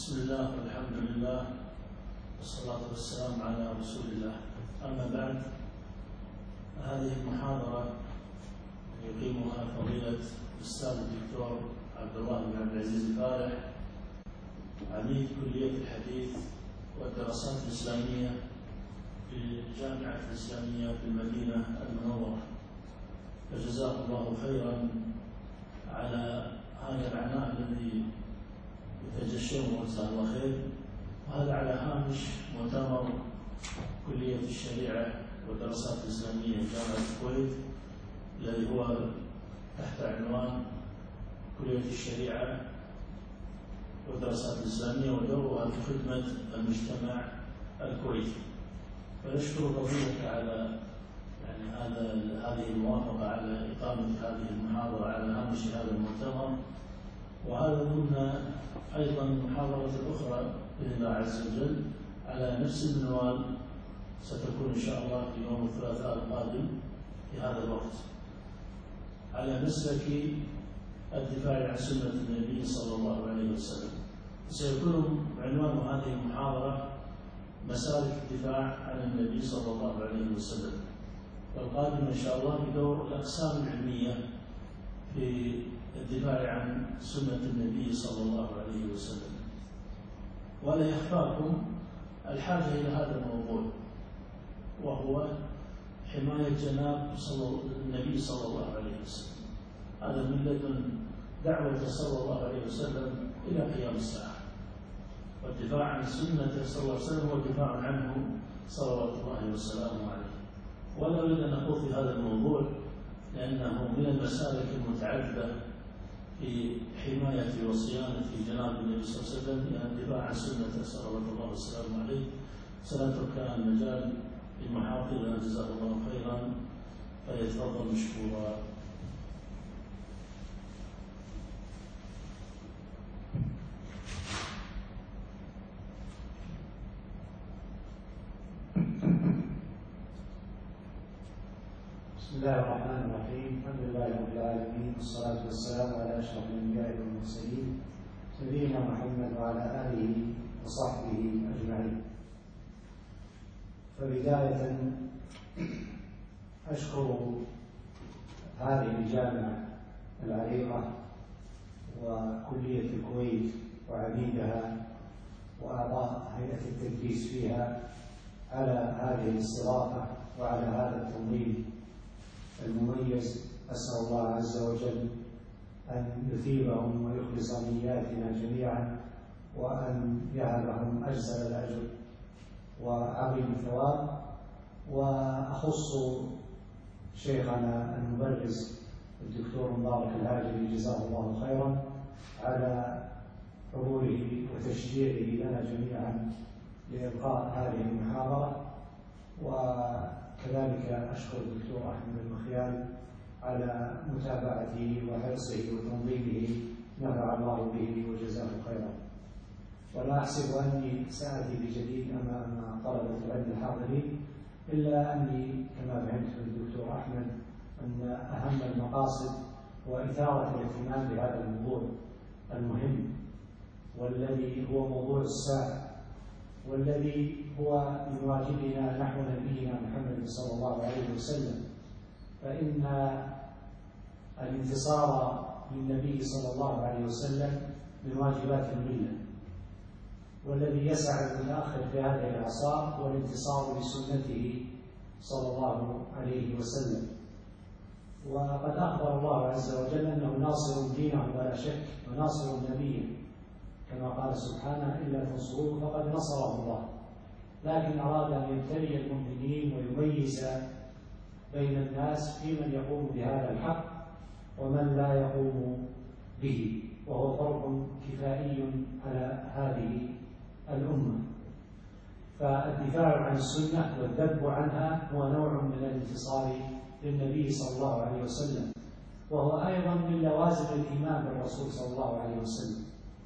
بسم الله والحمد لله والصلاة والسلام على رسول الله. أما بعد، هذه المحاضرة يقيمها فضيلة الأستاذ الدكتور عبد الله بن عبد العزيز الفارح، عميد كلية الحديث والدراسات الإسلامية في الجامعة الإسلامية في المدينة المنورة، فجزاه الله خيرا على هذا العناء الذي يتجشمه، جزاه الله خير. وهذا على هامش مؤتمر كلية الشريعة والدراسات الإسلامية في جامعة الكويت، الذي هو تحت عنوان كلية الشريعة والدراسات الإسلامية ودورها في خدمة المجتمع الكويتي. فنشكر فضيلتك على هذه الموافقة على إقامة هذه المحاضرة على هامش هذا المؤتمر، وهذا ضمن أيضا محاضرة أخرى بإذن الله عز وجل على نفس المنوال، ستكون إن شاء الله في يوم الثلاثاء القادم في هذا الوقت، على مسلك الدفاع عن سنة النبي صلى الله عليه وسلم. سيكون عنوان هذه المحاضرة مسالك الدفاع عن النبي صلى الله عليه وسلم، والقادم إن شاء الله بدور الأقسام العلمية في الدفاع عن سنة النبي صلى الله عليه وسلم. ولا يخفاكم الحاجة إلى هذا الموضوع، وهو حماية جناب النبي صلى الله عليه وسلم. هذا من لدن دعوة صلى الله عليه وسلم إلى قيام الساعة، والدفاع عن سنته صلى الله عليه وسلم هو الدفاع عنه صلوات الله وسلامه عليه. ولا أريد أن أخوض في هذا الموضوع لأنه من المسالك المتعددة في حماية وصيانة جناب النبي صلى الله عليه وسلم، إلى الدفاع عن سنته صلوات الله وسلامه عليه. سنترك المجال لمحاضرنا جزاه الله خيرا، فليتفضل مشكورا. بسم الله الرحمن الرحيم. الحمد لله رب العالمين، والصلاة والسلام على أشرف الأنبياء والمرسلين سيدنا محمد وعلى آله وصحبه أجمعين. فبداية أشكر هذه الجامعة العريقة وكلية الكويت وعميدها وأعضاء هيئة التدريس فيها على هذه الاستضافة وعلى هذا التنظيم المميز. أسأل الله عز وجل أن يثيبهم ويخلص نياتنا جميعا، وأن يهبهم أجزل الأجر وعظيم الثواب. وأخص شيخنا المبرز الدكتور مبارك الهاجري جزاه الله خيرا على حضوره وتشجيعه لنا جميعا لإلقاء هذه المحاضرة. وكذلك أشكر الدكتور أحمد المخيال على متابعته وحرصه وتنظيمه، نفع الله به وجزاه خيرا. ولا أحسب أني سأتي بجديد أمام طلبة العلم الحاضرين، إلا أني كما فهمت من الدكتور أحمد أن أهم المقاصد هو إثارة الاهتمام بهذا الموضوع المهم، والذي هو موضوع الساعة، والذي هو من واجبنا نحو نبينا محمد صلى الله عليه وسلم. فإن الانتصار للنبي صلى الله عليه وسلم من واجبات الملة، والذي يسعى المتأخر في هذه الأعصار هو الانتصار لسنته صلى الله عليه وسلم. وقد أخبر الله عز وجل أنه ناصر دينه ولا شك، وناصر نبيه، كما قال سبحانه: إلا تنصروه فقد نصره الله. لكن أراد أن يبتلي المؤمنين ويميز بين الناس في من يقوم بهذا الحق ومن لا يقوم به، وهو فرق كفائي على هذه الأمة. فالدفاع عن السنة والذب عنها هو نوع من الانتصار للنبي صلى الله عليه وسلم، وهو أيضا من لوازم الإيمان بالرسول صلى الله عليه وسلم.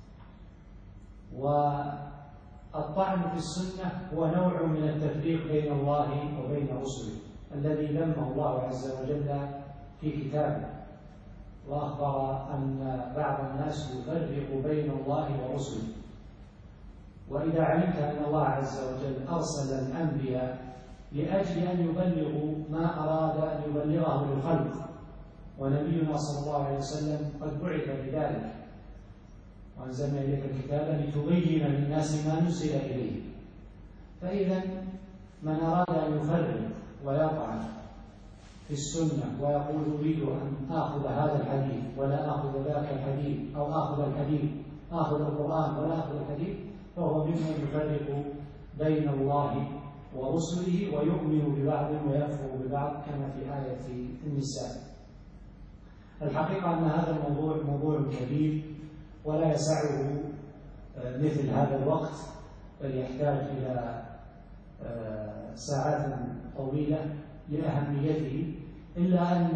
والطعن في السنة هو نوع من التفريق بين الله وبين رسله، الذي ذمه الله عز وجل في كتابه، وأخبر أن بعض الناس يفرق بين الله ورسله، وإذا علمت أن الله عز وجل أرسل الأنبياء لأجل أن يبلغوا ما أراد أن يبلغه للخلق، ونبينا صلى الله عليه وسلم قد بعث بذلك، وأنزلنا إليك الكتاب لتبين للناس ما نزل إليه. فإذا من أراد أن يفرق ويطعن في السنة ويقول أريد أن آخذ هذا الحديث ولا آخذ ذاك الحديث، أو آخذ القرآن ولا آخذ الحديث، فهو ممن يفرق بين الله ورسله ويؤمن ببعض ويكفر ببعض كما في آية النساء. الحقيقة أن هذا الموضوع موضوع كبير ولا يسعه مثل هذا الوقت، بل يحتاج إلى ساعات طويلة لأهميته، إلا أن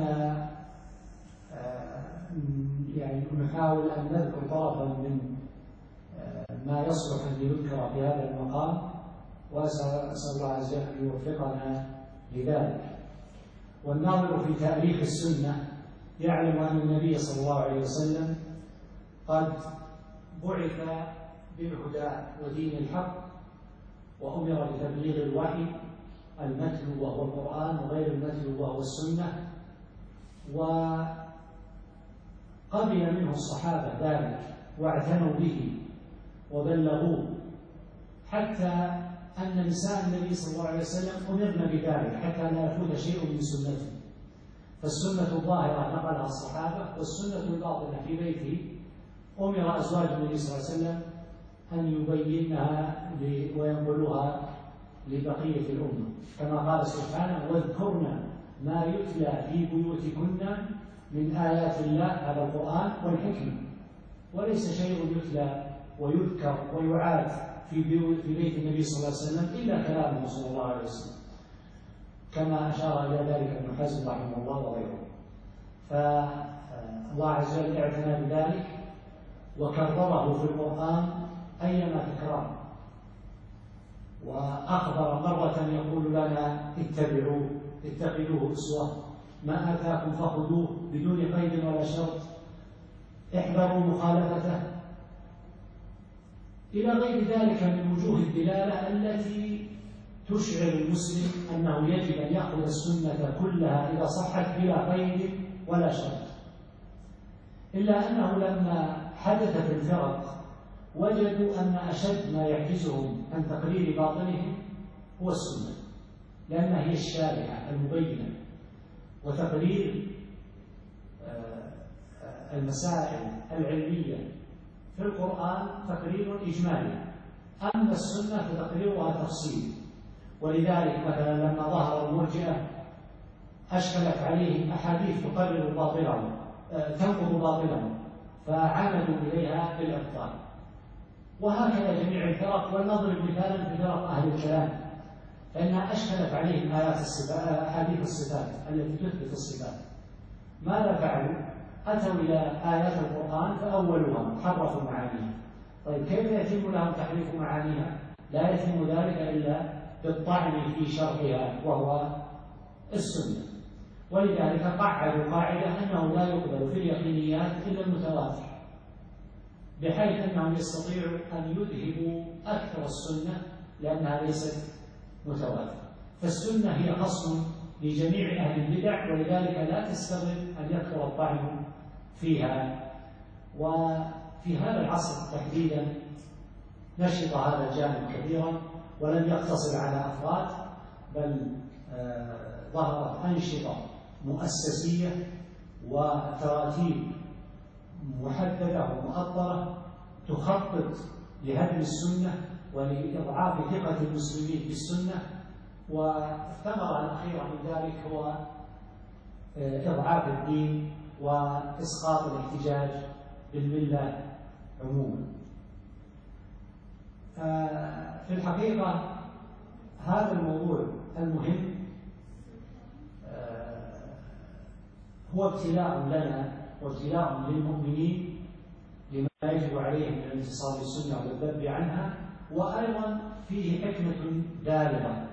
يعني نحاول أن نذكر طرفا من ما يصلح أن يذكر في هذا المقام، وأسأل الله عز وجل أن يوفقنا لذلك. والناظر في تاريخ السنة يعلم أن النبي صلى الله عليه وسلم قد بعث بالهدى ودين الحق، وأمر بتبليغ الوحي المتلو وهو القرآن وغير المتلو وهو السنة، وقبل منه الصحابة ذلك واعتنوا به وبلغوه، حتى أن نساء النبي صلى الله عليه وسلم أمرن بذلك حتى لا يفوت شيء من سنته. فالسنة الظاهرة نقلها الصحابة، والسنة الباطنة في بيته أمر أزواج النبي صلى الله عليه وسلم أن يبينها وينقلوها لبقية الأمة، كما قال سبحانه: واذكرن ما يتلى في بيوتكن من آيات الله، هذا القرآن والحكمة. وليس شيء يتلى ويذكر ويعاد في بيت النبي صلى الله عليه وسلم إلا كلامه صلى الله عليه وسلم، كما أشار إلى ذلك ابن حزم رحمه الله وغيره. فالله عز وجل اعتنى بذلك وكرره في القرآن أيما تكرار، وأخبر مرة يقول لنا: اتخذوه أسوة، ما آتاكم فخذوه بدون قيد ولا شرط، احذروا مخالفته، إلى غير ذلك من وجوه الدلالة التي تشعر المسلم أنه يجب أن يأخذ السنة كلها إذا صحت بلا قيد ولا شرط. إلا أنه لما حدثت الفرق وجدوا أن أشد ما يحجزهم عن تقرير باطنهم هو السنة، لأنها هي الشارحة المبينة، وتقرير المسائل العلمية في القرآن تقرير إجمالي، أما السنة فتقريرها تفصيل. ولذلك مثلا لما ظهر المرجئة أشكلت عليهم أحاديث تقرر باطلهم تنقض باطلهم، فعملوا إليها بالأبطال. وهكذا جميع الفرق. ولنضرب مثالا في فرق أهل الكلام، فإنها أشكلت عليهم أحاديث الصفات التي تثبت الصفات. ماذا فعلوا؟ أتوا إلى آيات القرآن فأولوها، حرفوا معانيها. طيب كيف يتم لهم تحريف معانيها؟ لا يتم ذلك إلا بالطعن في شرحها وهو السنة. ولذلك قعدوا قاعدة أنه لا يقبل في اليقينيات إلا المتواتر، بحيث أنهم يستطيعوا أن يذهبوا أكثر السنة لأنها ليست متواترة. فالسنة هي أصل لجميع أهل البدع، ولذلك لا تستغرب أن يكثر الطعن فيها. وفي هذا العصر تحديدا نشط هذا الجانب كثيرا، ولم يقتصر على أفراد، بل ظهرت أنشطة مؤسسية وتراتيب محددة ومؤطرة تخطط لهدم السنة ولإضعاف ثقة المسلمين بالسنة. والثمرة الأخيرة من ذلك هو إضعاف الدين وإسقاط الاحتجاج بالملة عموما. في الحقيقة هذا الموضوع المهم هو ابتلاء لنا وابتلاء للمؤمنين لما يجب عليهم من الانتصار بالسنة والذب عنها، وأيضا فيه حكمة بالغة،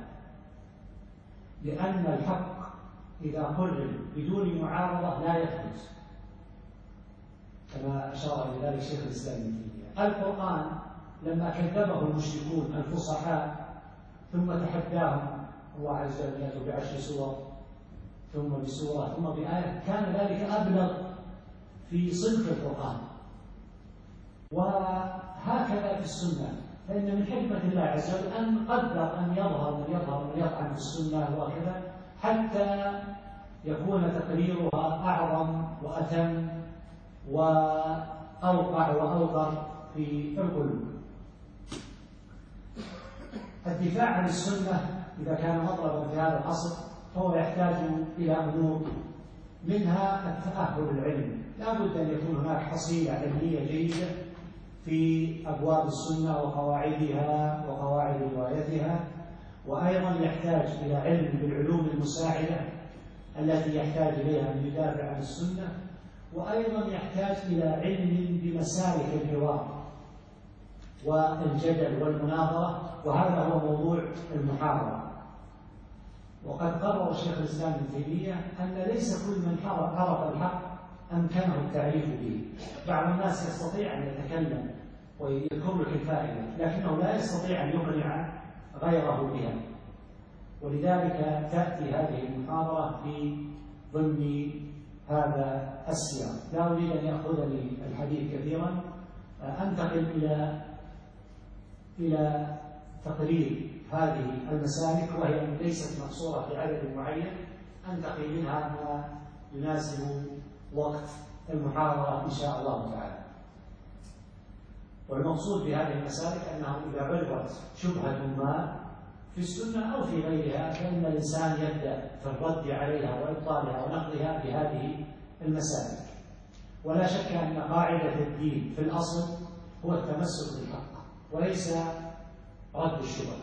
لأن الحق إذا قرر بدون معارضة لا يثبت، كما أشار إلى ذلك شيخ الإسلام ابن تيمية. القرآن لما كذبه المشركون الفصحاء ثم تحداهم الله عز وجل يأتوا ب10 سور ثم بسورة ثم بآية، كان ذلك أبلغ في صدق القرآن. وهكذا في السنة، فإن من حكمة الله عز وجل أن قدر أن يظهر من يطعن في السنة وكذا حتى يكون تقريرها أعظم وأتم وأوقع وأوقر في القلوب. الدفاع عن السنة إذا كان مطلبا في هذا العصر فهو يحتاج إلى أمور، منها التأهل العلمي، لا بد أن يكون هناك حصيلة علمية جيدة في أبواب السنة وقواعدها وقواعد روايتها، وأيضا يحتاج إلى علم بالعلوم المساعدة التي يحتاج إليها من يدافع عن السنة، وأيضا يحتاج إلى علم بمسالك الحوار والجدل والمناظرة، وهذا هو موضوع المحاضرة. وقد قرر شيخ الإسلام ابن تيمية أن ليس كل من عرف الحق أمكنه التعريف به. بعض الناس يستطيع أن يتكلم ويذكر لك الفائدة، لكنه لا يستطيع أن يقنع غيره بها، ولذلك تأتي هذه المحاضرة في ضمن هذا السياق. لا أريد أن يأخذني الحديث كثيرا، أنتقل إلى تقرير هذه المسالك، وهي ليست مقصورة في عدد معين، أنتقل منها ما يناسب وقت المحاضرة إن شاء الله تعالى. والمقصود بهذه المسالك أنه إذا عرضت شبهة ما في السنة أو في غيرها فإن الإنسان يبدأ في الرد عليها وإبطالها ونقضها بهذه المسالك. ولا شك أن قاعدة الدين في الأصل هو التمسك بالحق وليس رد الشبهة.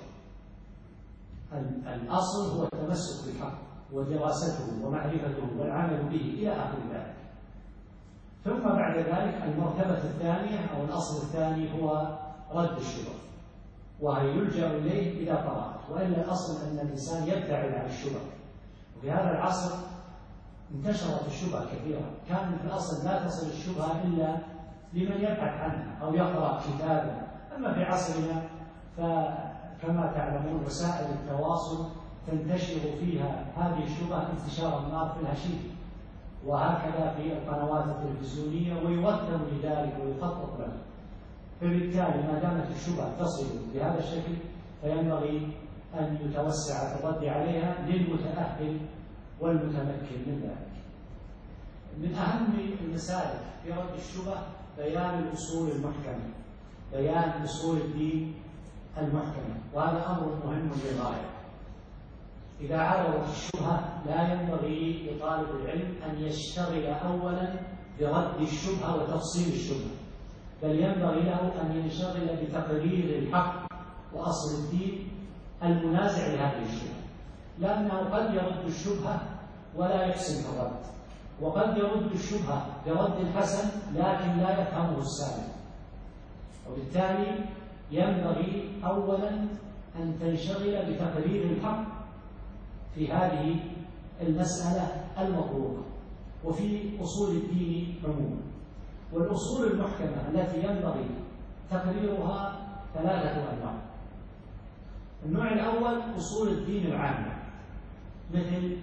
الأصل هو التمسك بالحق ودراسته ومعرفته والعمل به إلى آخر ذلك. ثم بعد ذلك المرتبة الثانية أو الأصل الثاني هو رد الشبهة، وهي يلجأ إليه إذا طرأت، وإلا الأصل أن الإنسان يبتعد عن الشبهة. وفي هذا العصر انتشرت الشبهة كثيرا، كان في الأصل لا تصل الشبهة إلا لمن يبحث عنها أو يقرأ كتابا. أما في عصرنا فكما تعلمون وسائل التواصل تنتشر فيها هذه الشبهة انتشار النار في الهشيم، وهكذا في القنوات التلفزيونية، ويوثق لذلك ويخطط له. فبالتالي ما دامت الشبهة تصل بهذا الشكل فينبغي أن يتوسع في الرد عليها للمتأهل والمتمكن من ذلك. من أهم المسالك في رد الشبهة بيان الأصول المحكمة، بيان أصول الدين المحكمة، وهذا أمر مهم للغاية. إذا عرضت الشبهة لا ينبغي لطالب العلم أن يشتغل أولا برد الشبهة وتفصيل الشبهة، بل ينبغي له أن ينشغل بتقرير الحق وأصل الدين المنازع لهذه الشبهة، لأنه قد يرد الشبهة ولا يحسن في الرد، وقد يرد الشبهة برد حسن لكن لا يفهمه السامع. وبالتالي ينبغي أولا أن تنشغل بتقرير الحق في هذه المسألة المطلوبة وفي أصول الدين عموما. والأصول المحكمة التي ينبغي تقريرها 3 أنواع. النوع الأول أصول الدين العامة، مثل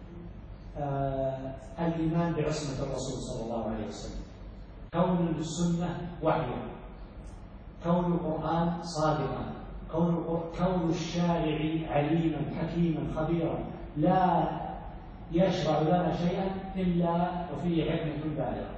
الإيمان بعصمة الرسول صلى الله عليه وسلم، كون السنة وحيا، كون القرآن صادقا، كون الشارع عليما حكيما خبيرا لا يشرع لنا شيئا إلا وفيه حكمة بالغة.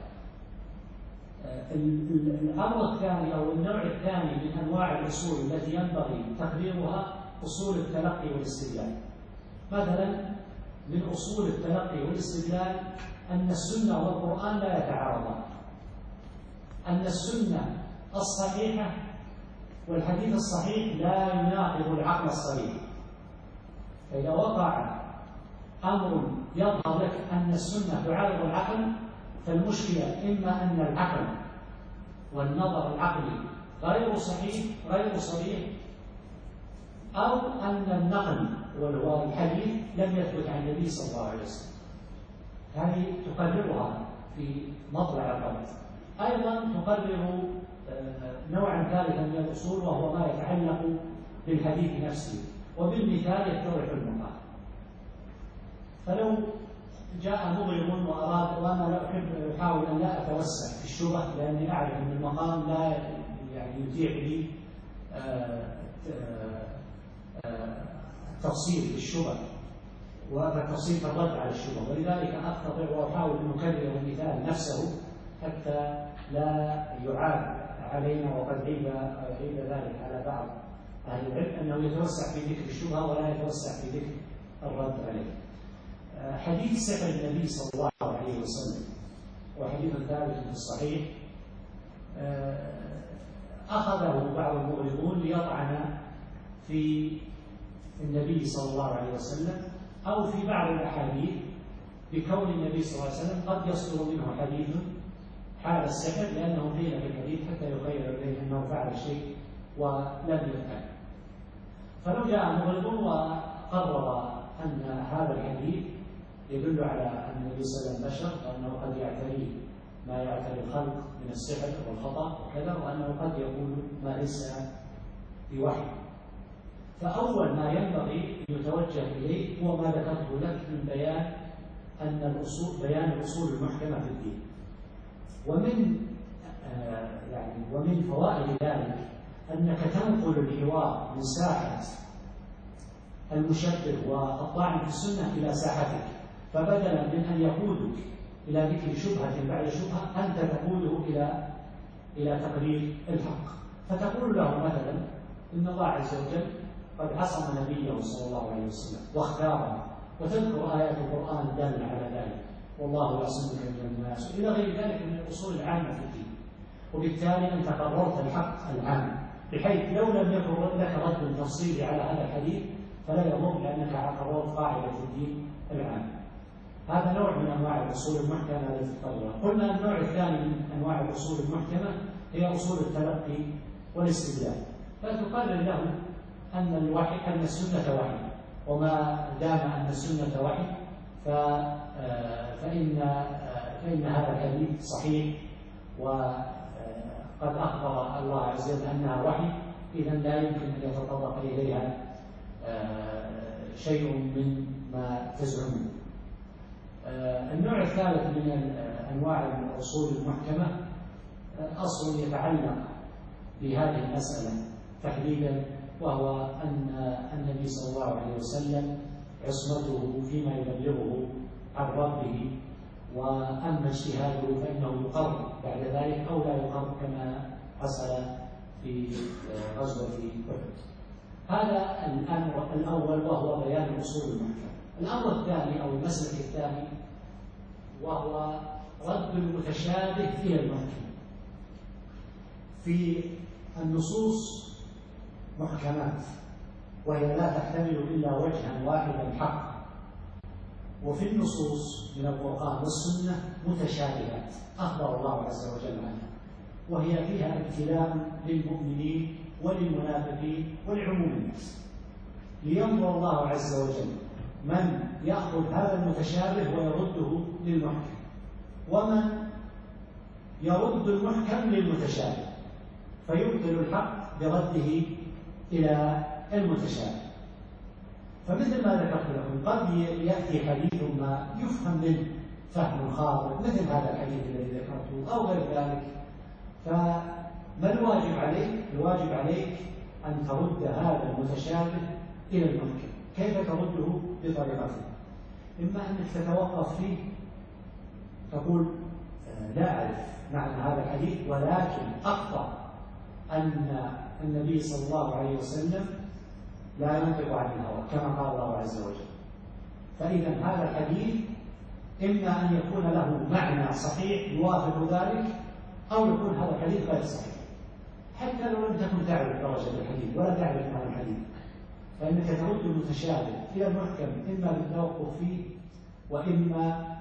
الأمر الثاني أو النوع الثاني من أنواع الأصول التي ينبغي تقريرها أصول التلقي والاستدلال. مثلا من أصول التلقي والاستدلال أن السنة والقرآن لا يتعارضان، أن السنة الصحيحة والحديث الصحيح لا يناقض العقل الصريح. فإذا وقع أمر يظهر لك أن السنة تعارض العقل فالمشكلة إما أن العقل والنظر العقلي غير صحيح، أو أن النقل والحديث لم يثبت عن النبي صلى الله عليه وسلم. هذه تقررها في مطلع الرد. أيضا تقرر نوعا ثالثا من الأصول، وهو ما يتعلق بالحديث نفسه، وبالمثال يتضح المقام. فلو جاء مغرب وأراد، وأنا أحاول أن لا أتوسع في الشبه لأني أعرف أن المقام لا يعني يتيح لي التفصيل في الشبه والتفصيل في الرد على الشبه، ولذلك أستطيع وأحاول أن أكرر المثال نفسه حتى لا يعاب علينا، وقد عيب ذلك على بعض أهل العلم أنه يتوسع في ذكر الشبهة ولا يتوسع في ذكر الرد عليه. حديث سحر النبي صلى الله عليه وسلم وحديث ثابت في الصحيح أخذه بعض المغرضون ليطعن في النبي صلى الله عليه وسلم أو في بعض الأحاديث بكون النبي صلى الله عليه وسلم قد يصدر منه حديث حال السحر، لأنه قيل في الحديث حتى يخيل إليه أنه فعل شيء ولم يفعل. فلو جاء مغرض وقرر أن هذا الحديث يدل على أن النبي صلى الله عليه وسلم بشر، وأنه قد يعتريه ما يعتري الخلق من السحر والخطأ وكذا، وأنه قد يقول ما ليس بوحي، فأول ما ينبغي أن يتوجه إليه هو ما ذكرته لك من بيان بيان الأصول المحكمة في الدين. ومن فوائد ذلك أنك تنقل الحوار من ساحة المشبه والطعن في السنة إلى ساحتك، فبدلا من أن يقودك إلى ذكر شبهة بعد شبهة أنت تقوده إلى تقرير الحق. فتقول له مثلا إن الله عز وجل قد عصم نبيه صلى الله عليه وسلم واختاره، وتذكر آيات القرآن الدالة على ذلك، والله يعصمك من الناس، إلى غير ذلك من الأصول العامة في الدين. وبالتالي أنت قررت الحق العام، بحيث لو لم يكن لك رد تفصيلي على هذا الحديث فلا يضر، لأنك قررت قاعدة الدين العام. هذا نوع من أنواع الأصول المحكمة التي تقررها. قلنا النوع الثاني من أنواع الأصول المحكمة هي أصول التلقي والاستدلال، فتقرر له أن السنة وحي، وما دام أن السنة وحي فإن هذا الحديث صحيح، وقد أخبر الله عز وجل أنها وحي، إذا لا يمكن أن يتطرق إليها شيء من ما تزعمه. النوع الثالث من أنواع الأصول المحكمة أصل يتعلق بهذه المسألة تحديدا، وهو أن النبي صلى الله عليه وسلم عصمته فيما يبلغه عن ربه، وأما اجتهاده فإنه يقر بعد ذلك أو لا يقر كما حصل في غزوة أحد. هذا الأمر الأول وهو بيان الأصول المحكمة. الأمر الثاني أو المسلك الثاني وهو رد المتشابه إلى المحكم. في النصوص محكمات وهي لا تحتمل إلا وجها واحدا حقا، وفي النصوص من القرآن والسنة متشابهات أخبر الله عز وجل عنها، وهي فيها ابتلاء للمؤمنين وللمنافقين ولعموم الناس، لينظر الله عز وجل من يأخذ هذا المتشابه ويرده للمحكم، ومن يرد المحكم للمتشابه فيبطل الحق برده إلى المتشابه. فمثل ما ذكرت لكم قد يأتي حديث ما يفهم منه فهم خاطئ مثل هذا الحديث الذي ذكرته أو غير ذلك، فما الواجب عليك؟ الواجب عليك أن ترد هذا المتشابه إلى المحكم. كيف ترده؟ بطريقتين: إما أنك تتوقف فيه تقول لا أعرف معنى هذا الحديث، ولكن أخطأ أن النبي صلى الله عليه وسلم لا ينطق عن الهوى كما قال الله عز وجل، فإذا هذا الحديث إما أن يكون له معنى صحيح يوافق ذلك، أو يكون هذا الحديث غير صحيح، حتى لو لم تكن تعرف درجة الحديث ولا تعرف معنى الحديث، فإنك ترد المتشابه إلى المحكم إما بالتوقف فيه وإما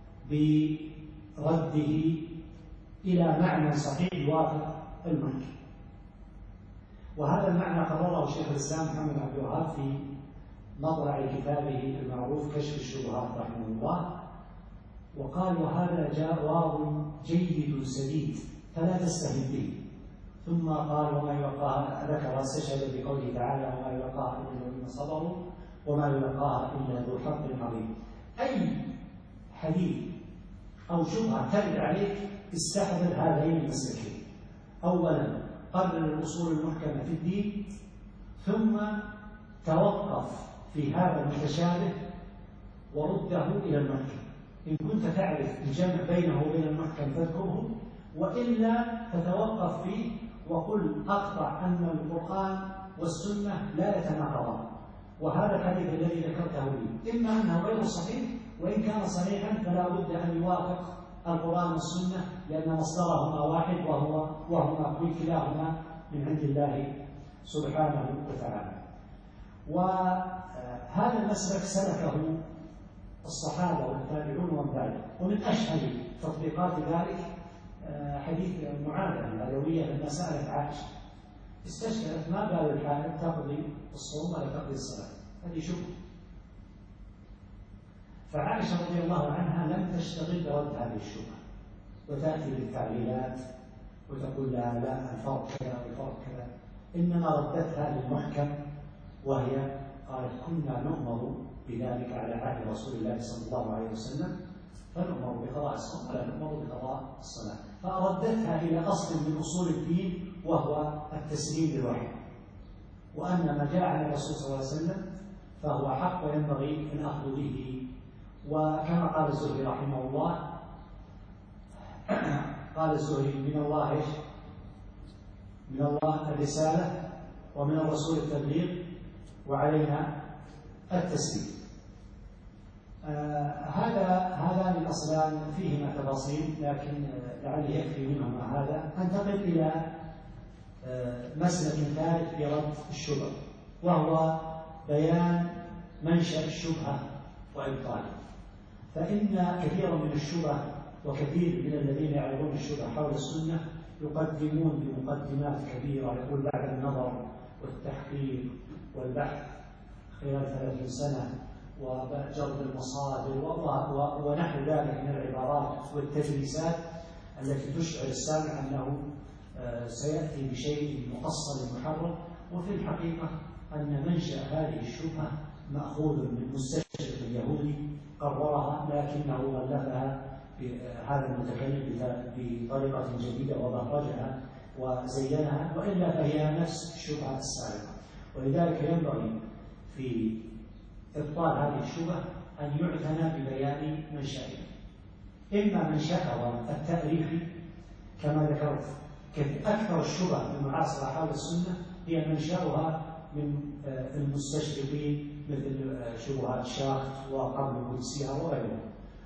برده إلى معنى صحيح يوافق المحكم. وهذا المعنى قرره شيخ الإسلام محمد عبد الوهاب في مطلع كتابه المعروف كشف الشبهات رحمه الله، وقال: وهذا جواب جيد سديد فلا تستهن به، ثم قال وما يلقاها، ذكر استشهد بقوله تعالى وما يلقاها إلا الذين صبروا وما يلقاها إلا ذو حظ عظيم. أي حديث أو شبهة ترد عليك استحضر هذين المسلكين. أولا قرر الأصول المحكمة في الدين، ثم توقف في هذا المتشابه ورده إلى المحكم. إن كنت تعرف الجمع بينه وبين المحكم فاذكره، وإلا فتوقف فيه وقل أقطع أن القرآن والسنة لا يتناقضان، وهذا الحديث الذي ذكرته لي إما أنه غير صحيح، وإن كان صحيحا فلا بد أن يوافق القرآن والسنة، لأن مصدرهما واحد وهما كلاهما من عند الله سبحانه وتعالى. وهذا المسلك سلكه الصحابة والتابعون ومن بعدهم، ومن أشهر تطبيقات ذلك حديث معاذ العلوية لما سألت عائشة استشكلت ما بال الحائض تقضي الصوم ولا تقضي الصلاة، هذه شبهة. فعائشة رضي الله عنها لم تشتغل برد هذه الشبهة، وتأتي بالتعليلات وتقول لا الفرق كذا والفرق كذا، إنما ردتها للمحكم، وهي قالت كنا نؤمر بذلك على عهد رسول الله صلى الله عليه وسلم، فنؤمر بقضاء الصوم ولا نؤمر بقضاء الصلاة، فردتها إلى أصل من أصول الدين وهو التسليم بالوحي، وأن ما جاء عن الرسول صلى الله عليه وسلم فهو حق وينبغي الأخذ به. وكما قال الزهري رحمه الله، قال الزهري من الله ايش؟ من الله الرسالة، ومن الرسول التبليغ، وعلينا التسليم. هذان الأصلان فيهما تفاصيل، لكن لعلي يكفي منهما هذا. أنتقل إلى مسلك ثالث في رد الشبهة، وهو بيان منشأ الشبهة وإبطالها. فإن كثيرا من الشبهة وكثير من الذين يعرضون الشبهة حول السنة يقدمون بمقدمات كبيرة، يقول بعد النظر والتحقيق والبحث خلال 30 سنة وجرد المصادر ونحو ذلك من العبارات والتدريسات التي تشعر السامع أنه سيأتي بشيء مؤصل محرر. وفي الحقيقة أن منشأ هذه الشبهة مأخوذ من مستشرق اليهودي قررها، لكنه غلفها هذا المتكلم بطريقة جديدة وبرجها وزينها، وإلا فهي نفس الشبهة السابقة. ولذلك ينبغي في إبطال هذه الشبهة أن يعتنى ببيان منشأها، إما منشأها التأريخي كما ذكرت. أكثر الشبهة المعاصرة حول السنة هي منشأها من المستشرقين مثل شبهات شاخت وقبل القدسية وغيرها،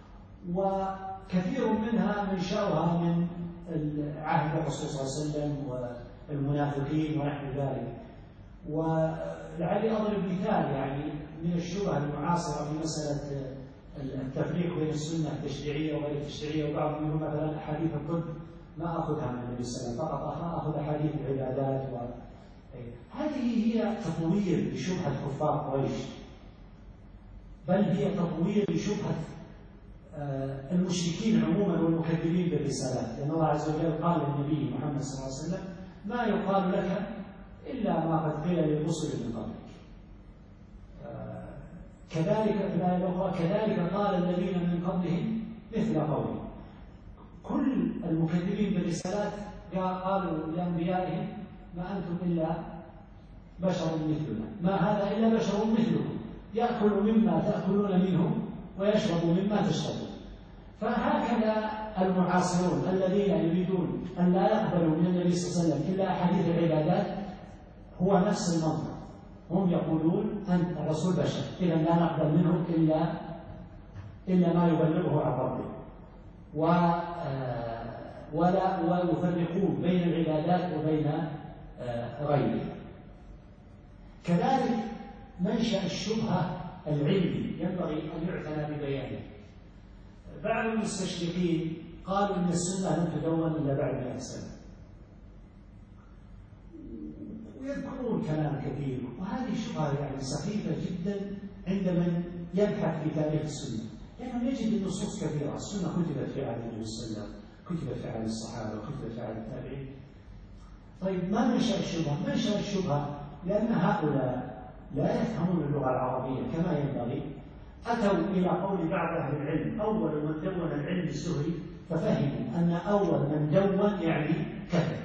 وكثير منها منشأها من عهد الرسول صلى الله عليه وسلم والمنافقين ونحو ذلك. ولعلي أضرب مثال يعني من الشبهة المعاصرة في مسألة التفريق بين السنة التشريعية وغير التشريعية، وبعض منهم مثلا أحاديث الطب ما أخذها من النبي صلى الله عليه وسلم، فقط أخذ أحاديث العبادات. هذه هي تطوير لشبهة كفار قريش، بل هي تطوير لشبهة المشركين عموما والمكذبين بالرسالات، لأن الله عز وجل قال للنبي محمد صلى الله عليه وسلم ما يقال لك إلا ما قد قيل للرسل من قبلك. كذلك في الآية الأخرى كذلك قال الذين من قبلهم مثل قولهم. كل المكذبين بالرسالات قالوا لأنبيائهم ما أنتم إلا بشر مثلنا، ما هذا إلا بشر مثلكم يأكل مما تأكلون منه ويشرب مما تشربون. فهكذا المعاصرون الذين يريدون أن لا يقبلوا من النبي صلى الله عليه وسلم إلا أحاديث العبادات هو نفس المنطق. هم يقولون أن الرسول بشر، إذا لا نقبل منه إلا ما يبلغه عن ربه، ولا يفرقون بين العبادات وبين غيره. كذلك منشأ الشبهة العلمي ينبغي أن يعتنى ببيانه. بعض المستشرقين قالوا إن السنة لم تدون إلا بعد 100 سنة، ويذكرون كلام كثير، وهذه شبهة يعني سخيفة جدا عند من يبحث في تاريخ السنة، لأنه يجد النصوص كثيرة. السنة كتبت في عهد النبي صلى الله عليه وسلم، كتبت في عهد الصحابة، وكتبت في عهد التابعين. طيب ما منشأ الشبهة؟ منشأ الشبهة لأن هؤلاء لا يفهمون اللغة العربية كما ينبغي. أتوا إلى قول بعض أهل العلم: أول من دون العلم الزهري، ففهموا أن أول من دون يعني كتب،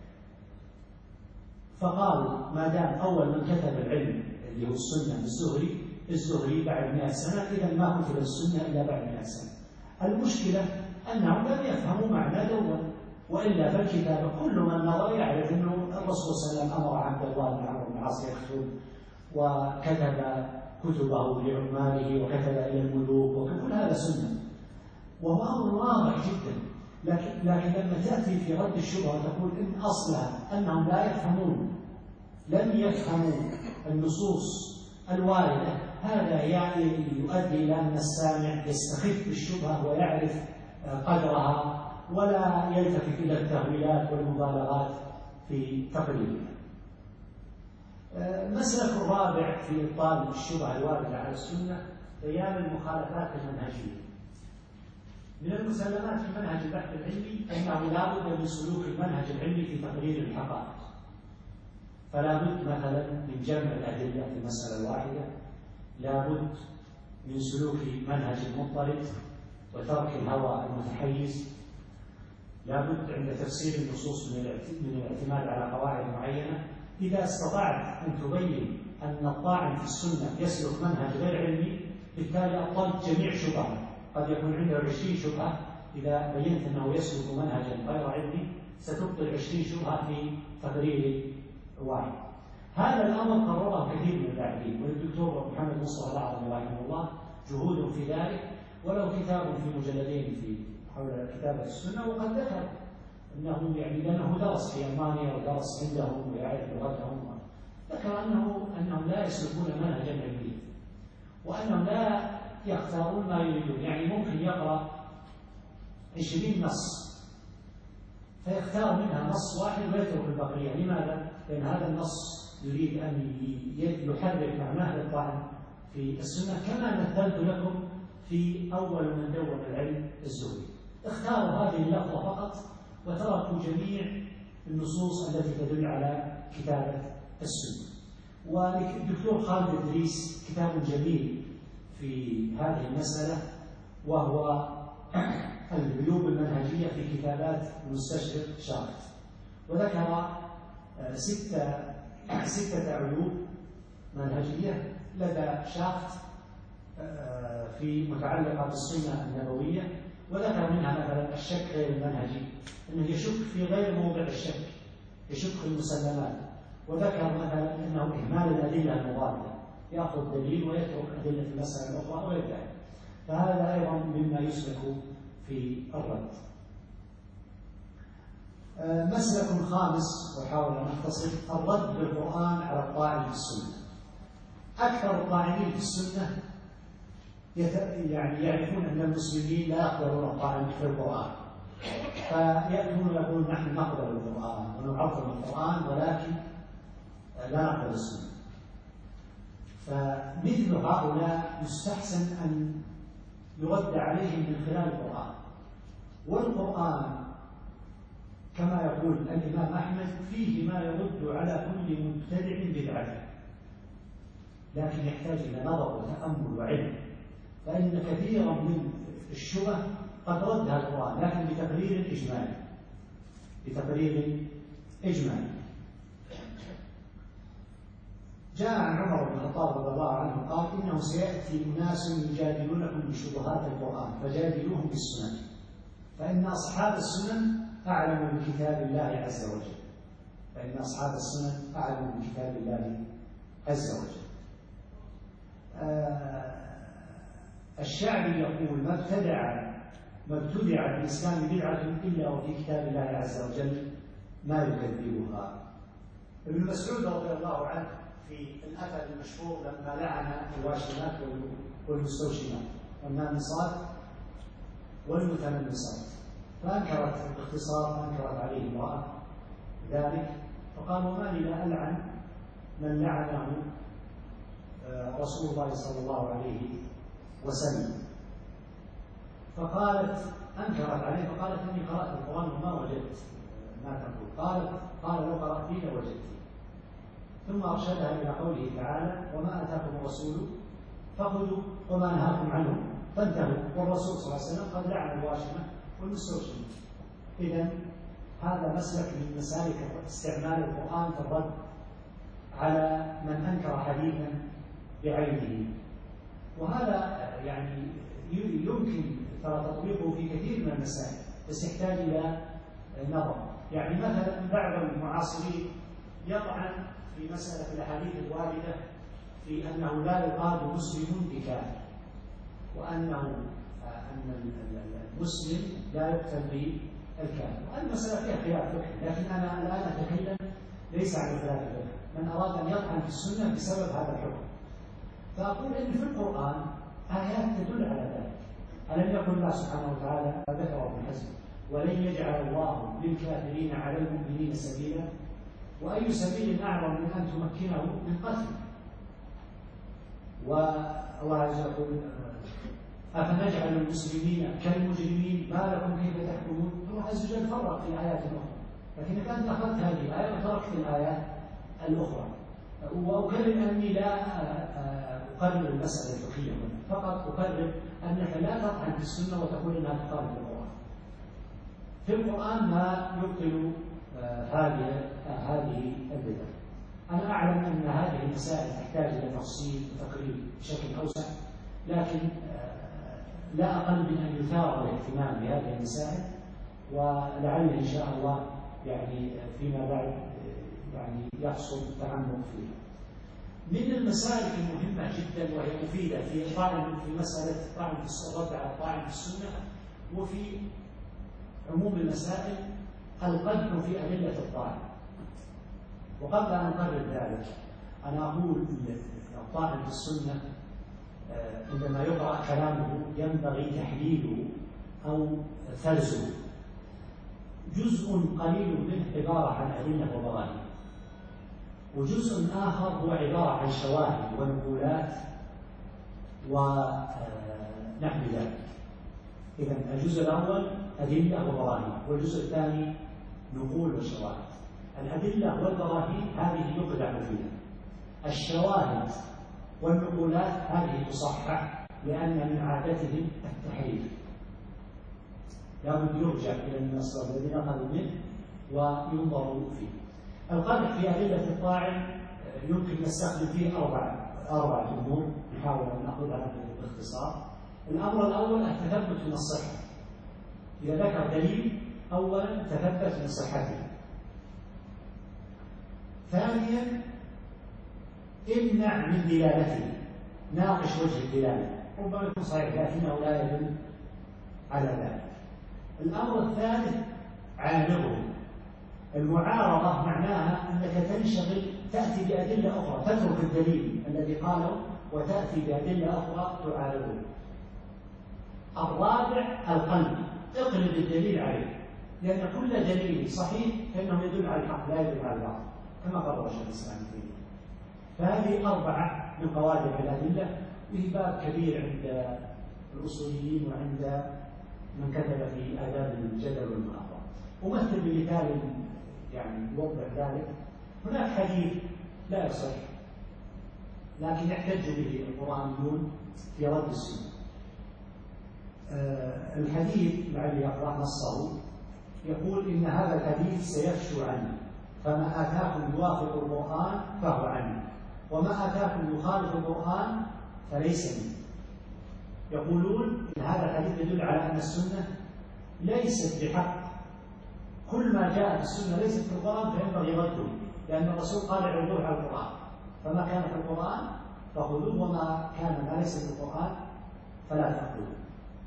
فقالوا ما دام أول من كتب العلم اللي هو السنة الزهري بعد 100 سنة، إذا ما كتب السنة إلا بعد 100 سنة. المشكلة أنهم لم يفهموا معنى دون، وإلا فالكتاب كل من نظر يعرف أنه الرسول صلى الله عليه وسلم أمر عبد الله بن عمرو بن العاص يكتب، وكتب كتبه لعماله، وكتب إلى الملوك، وكل هذا سنة وأمر واضح جدا. لكن لما تأتي في رد الشبهة وتقول إن أصلها أنهم لا يفهمون، لم يفهموا النصوص الواردة، هذا يعني يؤدي إلى أن السامع يستخف بالشبهة ويعرف قدرها ولا يلتفت إلى التهويلات والمبالغات في تقريرها. المسلك الرابع في إبطال الشبهة الواردة على السنة بيان المخالفات المنهجية. من المسلمات في منهج البحث العلمي أنه لا بد من سلوك المنهج العلمي في تقرير الحقائق، فلا بد مثلا من جمع الأدلة في المسألة الواحدة، لا بد من سلوك منهج المضطرد وترك الهوى المتحيز، لا بد عند تفسير النصوص من الاعتماد على قواعد معينة. إذا استطعت أن تبين أن الطاعن في السنة يسلك منهج غير علمي، بالتالي أبطلت جميع شبهات. قد يكون عنده 20 شبهة، إذا بينت أنه يسلك منهجا غير علمي ستبطل 20 شبهة في تقرير واحد. هذا الأمر قرره كثير من اللاعبين، والدكتور محمد مصطفى الأعظمي رحمه الله جهود في ذلك، وله كتاب في مجلدين في حول كتابة السنة، وقد ذكر أنه يعني لأنه درس في ألمانيا ودرس عندهم ويعرف لغتهم، ذكر أنهم لا يسلكون منهجا علميا، وأنهم لا يختارون ما يريدون. يعني ممكن يقرأ 20 نص فيختار منها نص واحد ويترك البقية. لماذا؟ لأن هذا النص يريد أن يحرك معناه للطعن في السنة، كما مثلت لكم في أول من دون العلم الزهري. اختاروا هذه اللفظة فقط وتركوا جميع النصوص التي تدل على كتابة السنة. والدكتور خالد إدريس كتاب جميل في هذه المسألة، وهو العيوب المنهجية في كتابات المستشرق شارت، وذكر 6 عيوب منهجية لدى شافت في متعلقة بالسنة النبوية، وذكر منها مثلا الشك غير المنهجي، أنه يشك في غير موضع الشك، يشك في المسلمات، وذكر مثلا أنه إهمال الأدلة المضادة، يأخذ دليل ويترك أدلة المسألة الأخرى وغير ذلك. فهذا أيضا مما يسلك في الرد. مسلك خامس وحاول أن أختصر: الرد بالقرآن على الطاعن في السنة. أكثر الطاعنين في السنة يعني يعرفون أن المسلمين لا يقبلون الطعن في القرآن، فيأتون يقولون نحن نقبل القرآن ونعظم القرآن ولكن لا نقبل السنة. فمثل هؤلاء يستحسن أن يرد عليهم من خلال القرآن. والقرآن كما يقول الإمام أحمد فيه ما يرد على كل مبتدع بدعته، لكن يحتاج إلى نظر وتأمل وعلم، فإن كثيرا من الشبه قد ردها القرآن لكن بتقرير إجمالي. جاء عن عمر بن الخطاب رضي الله عنه قال: إنه سيأتي أناس يجادلونكم بشبهات القرآن فجادلوهم بالسنن، فإن أصحاب السنن أعلم بكتاب الله عز وجل. الشعبي يقول: ما ابتدع في الإسلام بدعة إلا وفي كتاب الله عز وجل ما يكذبها. ابن مسعود رضي الله عنه في الأثر المشهور لما لعن الواشمات والمستوشمات والنامصات والمتنمصات، فأنكرت باختصار عليه امرأة ذلك، فقال: وما لي لا ألعن من لعنه رسول الله صلى الله عليه وسلم. فقالت أنكرت عليه فقالت: إني قرأت القرآن وما ما تقول. قال لو قرأت فيه لوجدت. ثم أرشدها إلى قوله تعالى: وما آتاكم الرسول فخذوا وما نهاكم عنه فانتهوا. والرسول صلى الله عليه وسلم قد لعن الواشمة والمستوشمة. إذن هذا مسلك من مسالك استعمال القرآن في الرد على من أنكر حديثا بعينه. وهذا يعني يمكن تطبيقه في كثير من المسائل، بس يحتاج إلى نظر. يعني مثلا بعض المعاصرين يطعن في مسألة الأحاديث الواردة في أنه لا يقال مسلم بكافر، وأن المسلم لا يقتل بالكافر. المسألة فيها خلاف فقهي، لكن أنا الآن أتكلم ليس عن خلاف الفقه، من أراد أن يطعن في السنة بسبب هذا الحكم. فأقول إن في القرآن آيات تدل على ذلك. ألم يقل الله سبحانه وتعالى ذكر ابن حزم: ولن يجعل الله للكافرين على المؤمنين سبيلا، وأي سبيل أعظم من أن تمكنه من قتل. ويقول: أفنجعل المسلمين كالمجرمين ما لكم كيف تحكمون. الله عز وجل فرق في آيات أخرى، لكن إذا أنت أخذت هذه الآية وتركت الآيات الأخرى. وأكرر أني لا أقرر المسألة الفقهية هنا، فقط أقرر أنك لا تطعن في السنة وتقول أنها تخالف القرآن. في القرآن ما يبطل هذه البدع. أنا أعلم أن هذه المسائل تحتاج إلى تفصيل وتقرير بشكل أوسع، لكن لا أقل من أن يثار الاهتمام بهذه المسائل، ولعل إن شاء الله يعني فيما بعد يعني يحصل تعمق فيها. من المسائل المهمة جدا وهي مفيدة في مسألة الطعن في الرد على الطعن في السنة وفي عموم المسائل القدح في أدلة الطعن. وقبل أن أقرر ذلك أنا أقول الطعن في السنة عندما يقرأ كلامه ينبغي تحليله أو فرزه. جزء قليل منه عبارة عن أدلة وبراهين، وجزء آخر هو عبارة عن شواهد ونقولات ونحو ذلك. إذن الجزء الأول أدلة وبراهين، والجزء الثاني نقول وشواهد. الأدلة والبراهين هذه يقدح فيها، الشواهد والنقولات هذه تصحح، لأن من عادتهم التحريف، لابد يرجع إلى المصدر الذي أخذوا منه وينظر فيه. القدح في أدلة الطاعن يمكن نستخدم فيه أربعة أمور، نحاول أن نأخذها باختصار. الأمر الأول التثبت من الصحة. إذا ذكر دليل أولا تثبت من صحته. ثانيا امنع من دلالته، ناقش وجه الدلالة، ربما يكون صحيح لكنه لا يدل على ذلك. الأمر الثالث عارضه. المعارضة معناها أنك تنشغل، تأتي بأدلة أخرى، تترك الدليل الذي قاله وتأتي بأدلة أخرى تعارضه. الرابع القلب، اقلب الدليل عليه، لأن كل دليل صحيح فإنه يدل على الحق لا يدل على الباطل، كما قال شيخ الإسلام ابن تيمية. فهذه أربعة من قواعد الأدلة، وهي باب كبير عند الأصوليين وعند من كتب في آداب الجدل والمناظرة. أمثل بمثال يعني يوضح ذلك. هناك حديث لا يصح لكن يحتج به القرآنيون في رد السنة. الحديث لعلي أقرأ نصه يقول: إن هذا الحديث سيفشو عني، فما آتاكم يوافق القرآن فهو عني، وما آتاكم يخالف القرآن فليس منه. يقولون إن هذا الحديث يدل على أن السنة ليست بحق، كل ما جاء في السنة ليست في القرآن فينبغي رده، لأن الرسول قال اعرضوه على القرآن، فما كان في القرآن فخذوه وما كان ما ليس في القرآن فلا تأخذوه.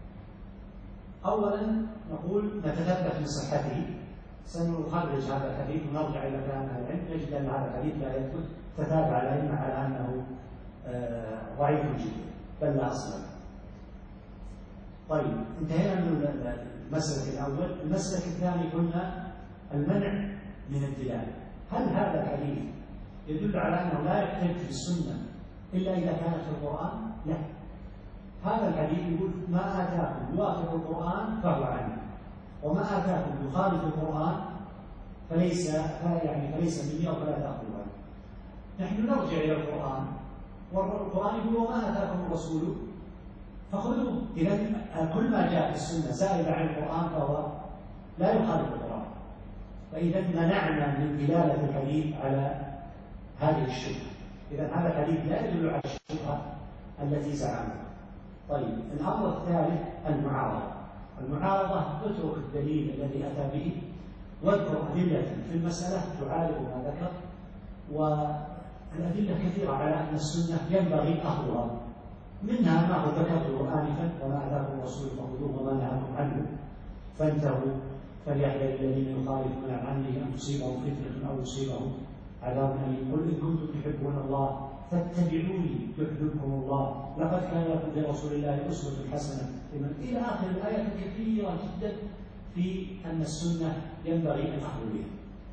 أولا نقول نتثبت من صحته، سنخرج هذا الحديث ونرجع إلى كلام أهل العلم نجد أن هذا الحديث لا يثبت، تتابع الأئمة على أنه ضعيف جدا بل لا أصل له. طيب انتهينا من المسلك الأول. المسلك الثاني قلنا المنع من الدلالة. هل هذا الحديث يدل على أنه لا يحتج في السنة إلا إذا كانت في القرآن؟ لا، هذا الحديث يقول: ما آتاكم يوافق القرآن فهو عنه، وما آتاكم يخالف القرآن فليس مني أو فلا تأخذوا عنه. نحن نرجع إلى القرآن، والقرآن يقول وما آتاكم الرسول فخذوه. إذا كل ما جاء في السنة زائد عن القرآن فهو لا يخالف القرآن. فإذا منعنا من دلالة الحديث على هذه الشبهة. إذا هذا الحديث لا يدل على الشبهة التي زعمها. طيب، الأمر الثالث المعارضة. المعارضة تترك الدليل الذي أتى به واذكر أدلة في المسألة تعارض ما ذكر، والأدلة كثيرة على أن السنة ينبغي أخذها. منها ما هو ذكرته آنفا: وما أتاكم الرسول فخذوه وما نهاكم عنه فانتهوا فليحذر الذين يخالفون عن أمره أن تصيبهم فتنة أو يصيبهم عذاب أليم. قل إن كنتم تحبون الله فاتبعوني يحببكم الله لقد كان لكم في رسول الله أسوة حسنة لمن إلى آخر الآيات كثيرة جدا في أن السنة ينبغي الأخذ بها.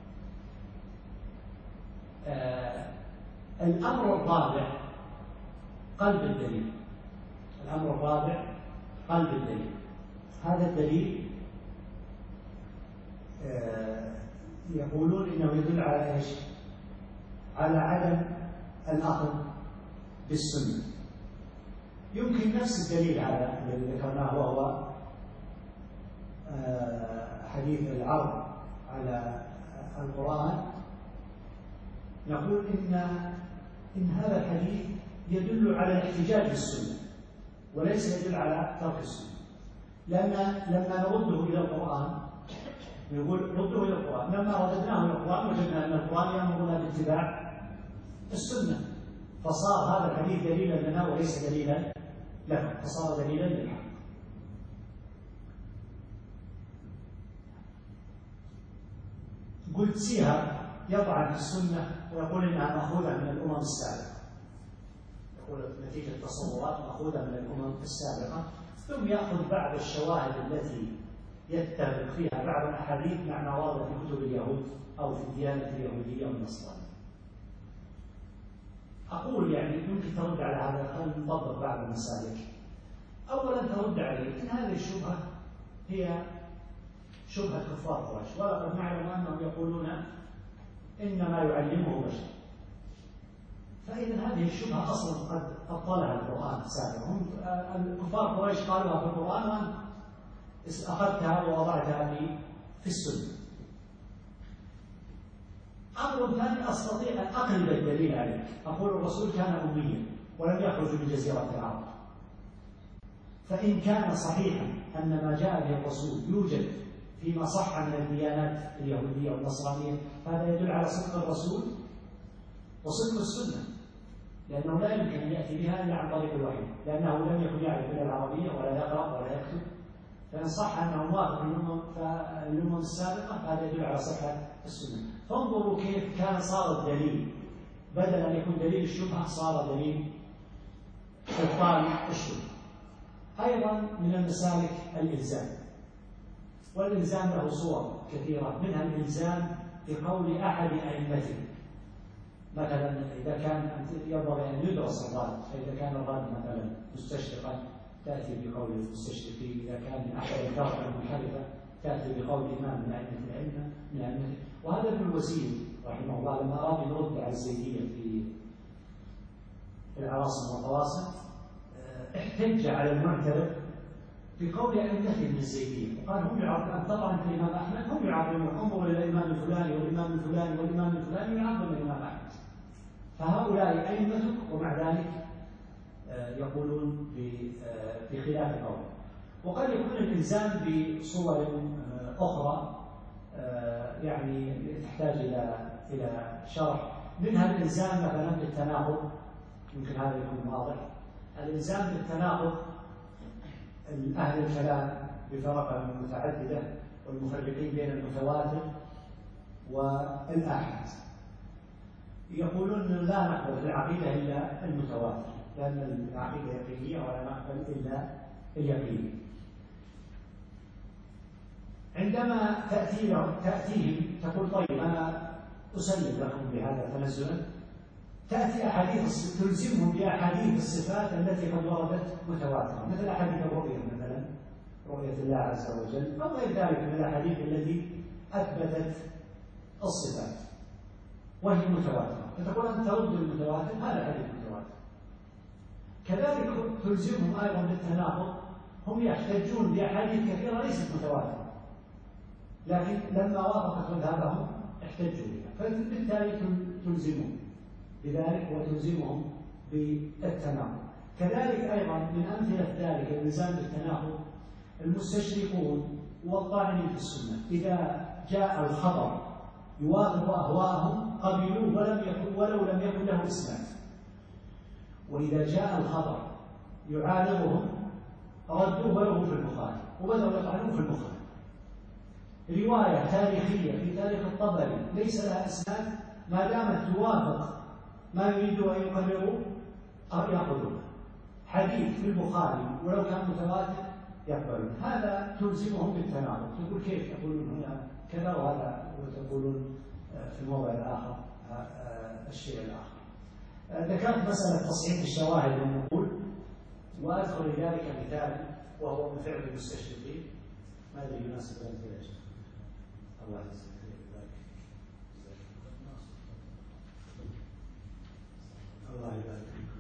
الأمر الرابع قلب الدليل. الأمر الرابع قلب الدليل. هذا الدليل يقولون إنه يدل على إيش؟ على عدم الأخذ بالسنة. يمكن نفس الدليل على الذي ذكرناه وهو حديث العرض على القرآن، نقول إن هذا الحديث يدل على الاحتجاج بالسنة وليس يدل على ترك السنة. لأن لما نرده إلى القرآن نقول رده إلى القرآن، لما رددناه إلى القرآن وجدنا أن القرآن يأمرنا باتباع السنة، فصار هذا الحديث دليلا لنا وليس دليلا لكم، فصار دليلا للحق. قلت سيها يطعن في السنة ويقول إنها مأخوذة من الأمم السابقة، يقول نتيجة تصورات مأخوذة من الأمم السابقة، ثم يأخذ بعض الشواهد التي يتفق فيها بعض الأحاديث مع ما ورد في كتب اليهود أو في الديانة اليهودية والنصرانية. أقول يمكن ترد على هذا. خلينا نطبق بعض المسالك. أولا ترد عليه إن هذه الشبهة هي شبهة كفار قريش، ولقد نعلم أنهم يقولون إنما يعلمه بشر. فإذا هذه الشبهة أصلا قد أبطلها القرآن سابقا. هم كفار قريش قالوها في القرآن وأنت أخذتها ووضعتها في السنة. أمر ثاني أستطيع أن أقلب الدليل عليك. أقول الرسول كان أميا ولم يخرج من جزيرة العرب، فإن كان صحيحا أن ما جاء به الرسول يوجد فيما صح من الديانات اليهودية والنصرانية، فهذا يدل على صدق الرسول وصدق السنة، لأنه لا يمكن أن يأتي بها إلا عن طريق الوحي، لأنه لم يكن يعرف إلا العربية ولا يقرأ ولا يكتب. فإن صح أنه موافق الأمم السابقة فهذا يدل على صحة السنة. فانظروا كيف كان صار الدليل بدل أن يكون دليل الشبهة صار دليل إبطال الشبهة. أيضا من المسالك الإلزام، والإلزام له صور كثيرة، منها الإلزام بقول أحد أئمته. مثلا إذا كان ينبغي أن يدرس الراد، فإذا كان الراد مثلا مستشرقا تأتي بقول المستشرقين، إذا كان من أحد الفرق المنحرفة تأتي بقول إمام من أئمة العلم من أئمته. وهذا ابن الوزير رحمه الله لما أراد يرد على الزيدية في العواصم والقواصم احتج على المعترض بقول أئمته من الزيدية، وقال هم يعظمون طبعا في الإمام أحمد، هم يعظمون، انظروا إلى الإمام الفلاني والإمام الفلاني والإمام الفلاني يعظم الإمام أحمد، فهؤلاء أئمتك ومع ذلك يقولون بخلاف قوله. وقد يكون الإلزام بصور أخرى تحتاج إلى شرح، منها الإلزام مثلا بالتناقض، يمكن هذا يكون واضح. الإلزام بالتناقض أهل الكلام بفرق متعددة والمفرقين بين المتواتر والآحاد يقولون لا نقبل في العقيدة إلا المتواتر، لأن العقيدة يقينية ولا نقبل إلا اليقين. عندما تأتيهم تقول طيب أنا أسلم لكم بهذا تنزلا، تأتي أحاديث تلزمهم بأحاديث الصفات التي قد وردت متواترة، مثل أحاديث الرؤية، مثلا رؤية الله عز وجل، أو غير ذلك من الأحاديث التي أثبتت الصفات وهي متواترة، فتقول أنت ترد المتواتر، هذا حديث متواتر. كذلك تلزمهم أيضا بالتناقض، هم يحتجون بأحاديث كثيرة ليست متواترة، لكن لما وافقت مذهبهم احتجوا بها، فبالتالي تلزمهم بذلك وتلزمهم بالتناقض. كذلك أيضا من أمثلة ذلك الإلزام بالتناقض المستشرقون والطاعنين في السنة، إذا جاء الخبر يوافق أهواءهم قبلوه ولو لم يكن له إسناد، وإذا جاء الخبر يعارضهم ردوه ولو في البخاري وبدأوا يطعنون في البخاري. رواية تاريخية في تاريخ الطبري ليس لها إسناد، ما دامت توافق ما يريدوا أن يقرروا يأخذونه. حديث في البخاري ولو كان متواتر يقبلون، هذا تلزمهم بالتناقض. تقول كيف تقولون هنا كذا وهذا وتقولون في الموضع الآخر الشيء الآخر. ذكرت مسألة تصحيح الشواهد والنقول، وأذكر لذلك مثال وهو من فعل المستشرقين، ماذا يناسب الأمثلة؟ الله يجزاك الله يبارك فيكم.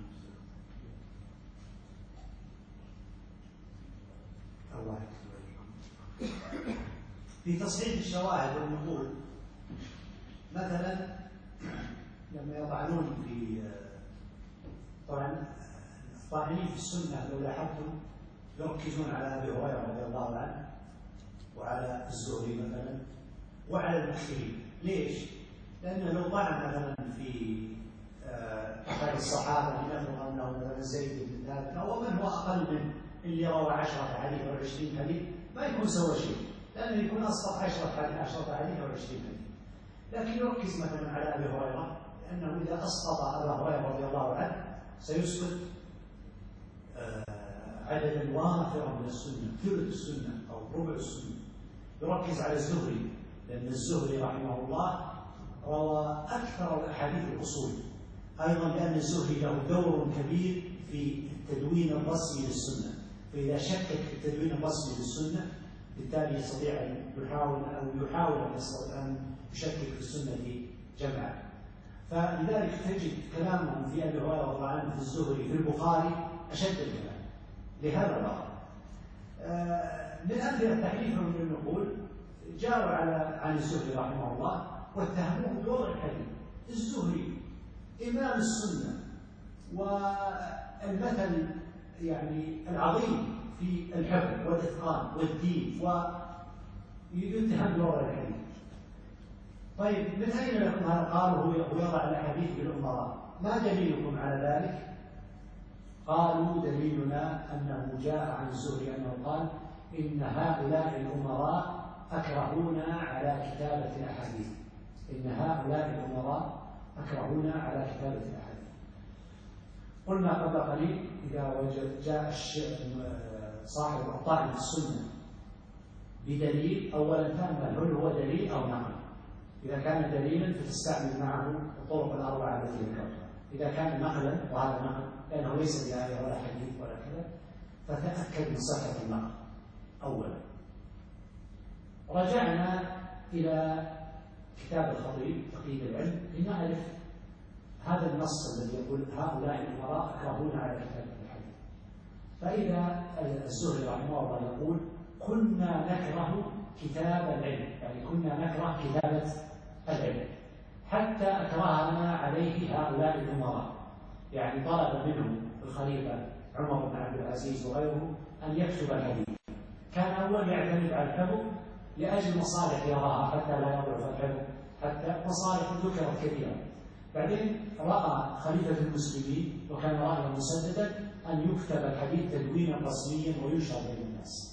الله يكرمك. في تصحيح الشواهد والنقول مثلا لما يطعنون في طبعا الطاعنين في السنه لو لاحظتم يركزون على ابي هريره رضي الله عنه وعلى الزهري مثلا وعلى المكثرين. ليش؟ لانه لو طعن مثلا في احد الصحابه لنفرض انه مثلا زيد بن ثابت او من هو اقل من اللي روى 10 حديث او 20 حديث ما يكون سوى شيء، لانه يكون اسقط 10 حديث او 20 حديث. لكن يركز مثلا على ابي هريره، لانه اذا اسقط ابا هريره رضي الله عنه سيسقط عددا وافرا من السنه، ثلث السنه او ربع السنه. يركز على الزهري، لان الزهري رحمه الله روى اكثر الاحاديث الاصول، ايضا لان الزهري له دور كبير في التدوين الرسمي للسنه، فاذا شكك في التدوين الرسمي للسنه بالتالي يستطيع ان يحاول ان يشكك في السنه جمعا. فلذلك تجد كلامهم في ابي هريره رضي الله عنه في الزهري في البخاري اشد الكلام لهذا الغرض. من امثله تحريفهم للنقول جاءوا عن الزهري رحمه الله واتهموه بوضع الحديث. الزهري امام السنه والمثل يعني العظيم في الحفظ والاتقان والدين، ويتهم بوضع الحديث. طيب من اين لكم هذا؟ قالوا هو يضع الاحاديث بالامراء. ما دليلكم على ذلك؟ قالوا دليلنا انه جاء عن الزهري انه قال ان هؤلاء الامراء اكرهونا على كتابه الاحاديث. ان هؤلاء الامراء اكرهونا على كتابه الاحاديث. قلنا قبل قليل اذا جاء صاحب الطعن في السنه بدليل اولا تامل هل هو دليل او نقل. إذا كان دليلا فتستعمل معه الطرق الأربعة التي ذكرتها. إذا كان نقلا وهذا نقل لأنه ليس بآية ولا حديث ولا كذا فتأكد من صحة النقل أولا. رجعنا إلى كتاب الخطيب تقييد العلم لنعرف هذا النص الذي يقول هؤلاء الأمراء أكرهون على كتابة الحديث. فإذا الزهري رحمه الله يقول كنا نكره كتاب العلم، يعني كنا نكره كتابة العلم حتى أكرهنا عليه هؤلاء الأمراء، يعني طلب منه الخليفة عمر بن عبد العزيز وغيره أن يكتب الحديث. كان أول يعتمد على الحفظ لأجل مصالح يراها حتى لا يضعف الحفظ، حتى مصالح ذكرت كثيرا. بعدين رأى خليفة المسلمين وكان رأيه مسددا أن يكتب الحديث تدوينا رسميا وينشر بين الناس.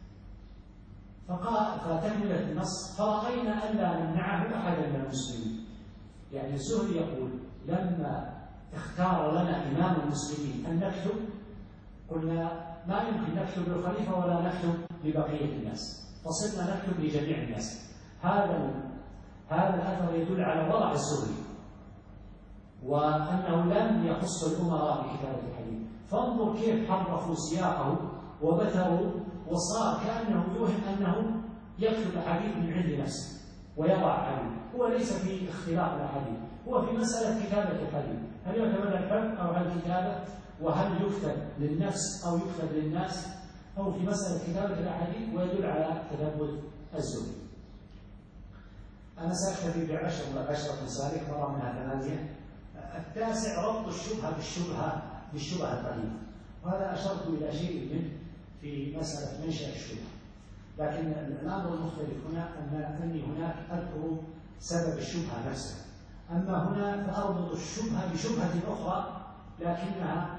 فتكملة النص فرأينا ألا نمنعه أحدا من المسلمين. يعني الزهري يقول لما اختار لنا إمام المسلمين أن نكتب قلنا ما يمكن نكتب للخليفة ولا نكتب لبقية الناس، فصرنا نكتب لجميع الناس. هذا الأثر يدل على ورع الزهري وأنه لم يخص الأمراء بكتابة الحديث. فانظر كيف حرفوا سياقه وبثروا وصار كأنه يوهم أنه يكتب الحديث من عند نفسه، ويضع حديث، هو ليس في اختلاق الأحاديث، هو في مسألة كتابة الحديث، هل يعتمد الحفظ أو على الكتابة، وهل يكتب للنفس أو يكتب للناس، أو في مسألة كتابة الأحاديث، ويدل على تثبت الزهد. أنا سأكتفي بعشرة مسالك مرة منها 8. التاسع ربط الشبهة بالشبهة القديمة، وهذا أشرت إلى شيء منه في مسألة منشأ الشبهة، لكن الأمر المختلف هنا أني هناك أذكر سبب الشبهة نفسها، أما هنا فأربط الشبهة بشبهة أخرى لكنها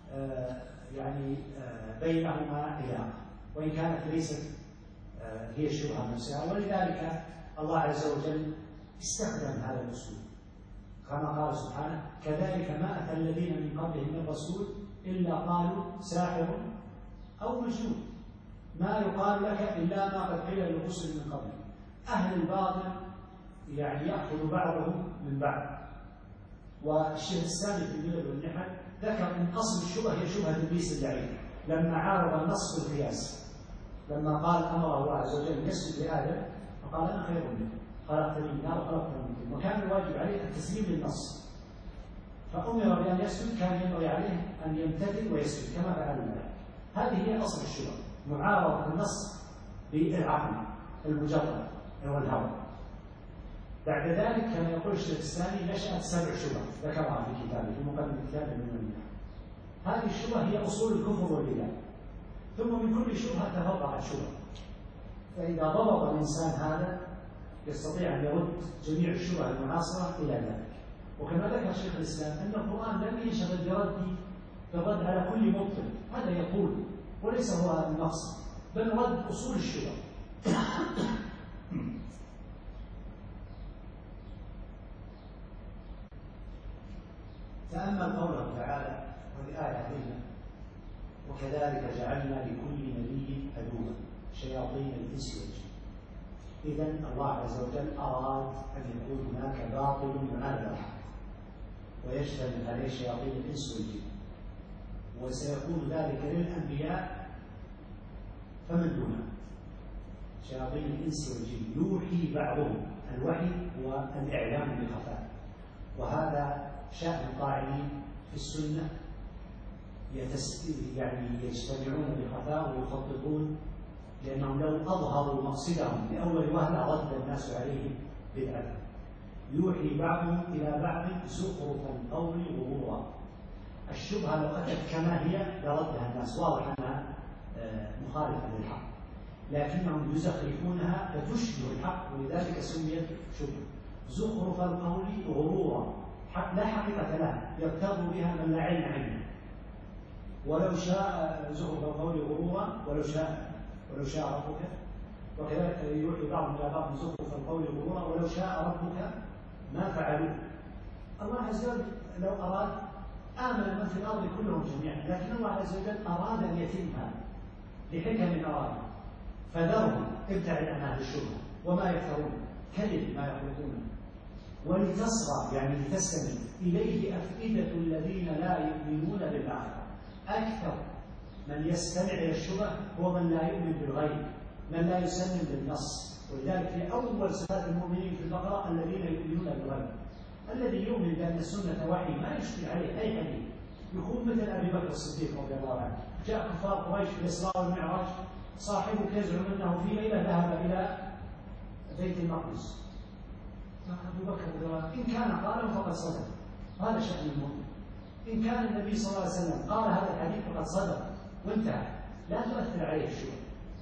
بينهما علاقة، وإن كانت ليست هي الشبهة نفسها، ولذلك الله عز وجل استخدم هذا الأسلوب كما قال سبحانه: كذلك ما أتى الذين من قبلهم من رسول إلا قالوا ساحر أو مجنون، ما يقال لك إلا ما قد قيل للرسل من قبل. أهل الباطل يأخذ بعضهم من بعض. والشيخ الثاني في الملل والنحل ذكر أن أصل الشبهة هي شبهة إبليس اللعين لما عارض النص بالقياس، لما قال أمر الله عز وجل يسجد لآدم فقال: أنا خير منه، خلقتني من نار وخلقتني من طين، وكان الواجب عليه التسليم للنص، فأمر بأن يسجد، كان ينبغي عليه أن يمتثل ويسجد كما فعل الملائكة. هذه هي أصل الشبهة، معارضة النص بالعقل المجرد أو الهوى. بعد ذلك كما يقول الشيخ الثاني نشأت 7 شبه ذكرها في كتابه في مقدمة كتابه من المنهج. هذه الشبهة هي أصول الكفر والبدع، ثم من كل شبهة تفرعت شبهة، فإذا ضبط الإنسان هذا يستطيع أن يرد جميع الشبهة المعاصرة إلى ذلك. وكما ذكر شيخ الإسلام أن القرآن لم ينشغل بالرد على كل مبطل، هذا يقول وليس هو المقصد، بل رد أصول الشبهة. تأمل قوله تعالى، وهذه آية عظيمة: وكذلك جعلنا لكل نبي عدوا شياطين الإنس والجن. إذن الله عز وجل أراد أن يكون هناك باطل يعارض الحق ويجتمع عليه شياطين الإنس والجن، وسيكون ذلك للأنبياء فمن دونه شياطين الإنس والجن يوحي بعضهم، الوحي والإعلام بخفاء، وهذا شأن القائلين في السنة، يجتمعون بخفاء ويخططون، لأنهم لو أظهروا مقصدهم لأول وهلة رد الناس عليهم بدعة. يوحي بعضهم إلى بعض زخرف القول غرورا. الشبهة لو أتت كما هي لردها الناس، واضح أنها مخالفة للحق، لكنهم يزخرفونها فتشبه الحق، ولذلك سميت شبهة. زخرف القول غرورا، لا حقيقة لها، يغتر بها من لا علم عنه. ولو شاء زخرف القول غرورا ولو شاء ربك، وكذلك يوحي بعضهم إلى بعض زخرف القول غرورا ولو شاء ربك ما فعلوه. الله عز وجل لو أراد آمن من في الأرض كلهم جميعا، لكن الله عز وجل أراد أن يتم هذا لحكم أراد، فذرهم ابتعد عن أهل الشبهة وما يفترون، كذب ما يخلقونه، ولتصغى لتستمع إليه أفئدة الذين لا يؤمنون بالآخرة. أكثر من يستمع إلى الشبه هو من لا يؤمن بالغيب، من لا يسلم بالنص. ولذلك في أول صفات المؤمنين في البقرة الذين يؤمنون بالغيب. الذي يؤمن بأن السنة وحي ما يشكل عليه أي حديث، يكون مثل أبي بكر الصديق رضي الله عنه. جاء كفار قريش في الإسراء والمعراج، صاحبك يزعم أنه في ليلة ذهب إلى بيت المقدس، أبو بكر رضي الله عنه إن كان قاله فقد صدق، هذا شأن المؤمن. إن كان النبي صلى الله عليه وسلم قال هذا الحديث فقد صدق وانتهى، لا تؤثر عليه الشبهة.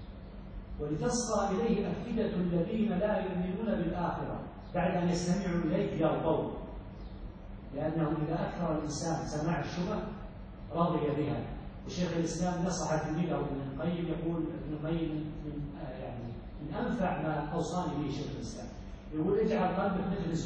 ولتصغى إليه أفئدة الذين لا يؤمنون بالآخرة بعد أن يستمعوا إليك يرضون، لأنه إذا أكثر الإنسان سماع الشبه رضي بها. وشيخ الإسلام نصح تلميذه ابن القيم، يقول ابن القيم من أنفع ما أوصاني به شيخ الإسلام، يقول اجعل قلبك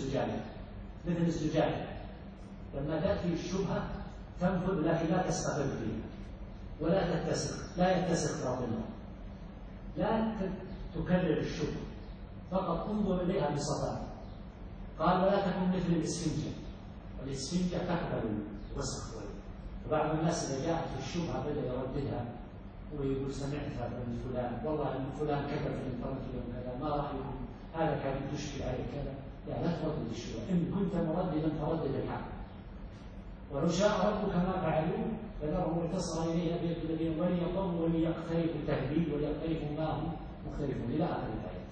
مثل الزجاجة، لما تأتي الشبهة تنفذ لكن لا تستقر فيها ولا تتسخ، لا يتسخ باطنها، لا تكرر الشبهة، فقط انظر إليها بصفاء. قال: ولا تكن مثل الإسفنجة، والإسفنجة تقبل الوسخ. وبعض الناس إذا جاءت الشبهة بدأ يرددها ويقول: سمعت هذا من فلان، والله فلان كتب في الانترنت يوم كذا، ما رأيكم هذا كان تشكل عليه كذا، لا تردد الشبهة. إن كنت مرددا فردد الحق، ولو شاء ربك ما فعلوه فذرهم اتصل إليها بيد الذين وليقوموا وليقترفوا التهديد وليقترفوا ما هم مختلفون إلى آخر الآيات.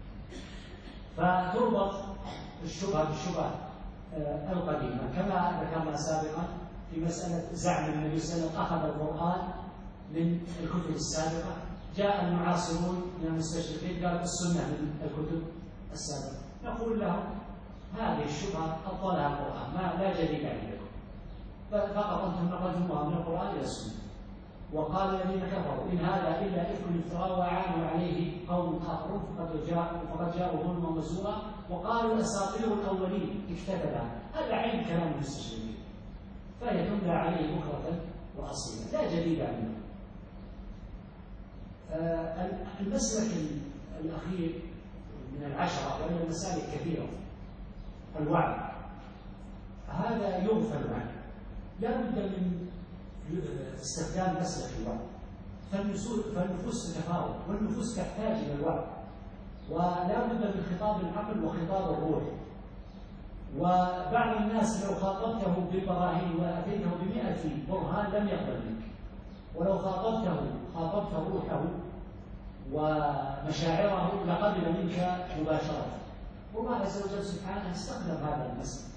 فتربط الشبهة بالشبهة القديمة، كما ذكرنا سابقا في مسألة زعم النبي صلى الله عليه وسلم أخذ القرآن من الكتب السابقة. جاء المعاصرون من المستشرقين قالوا السنة من الكتب السابقة، نقول لهم هذه الشبهة أبطلها القرآن، لا جديد عندكم، فقط أنتم نقلتموها من القرآن إلى السنة. وقال الذين كفروا إن هذا إلا إفك افتراه وعانوا عليه قوم آخرون فقد جاءوا ظلما وزورا وقالوا أساطير الأولين اكتتبها. هذا عين كلام المستشرقين، فهي تملى عليه بكرة وأصيلا، لا جديد عندنا. المسلك الأخير من العشرة، وهي المسالك كثيرة، الوعد. هذا يغفل عنه، لا بد من استخدام مسلك الوعد. فالنفوس تتفاوت، والنفوس تحتاج إلى الوعد، ولا بد من خطاب العقل وخطاب الروح. وبعض الناس لو خاطبته بالبراهين وأتيته ب100 برهان لم يقبل منك، ولو خاطبت روحه ومشاعره لقبل منك مباشرة. والله عز وجل سبحانه استخدم هذا المسلك.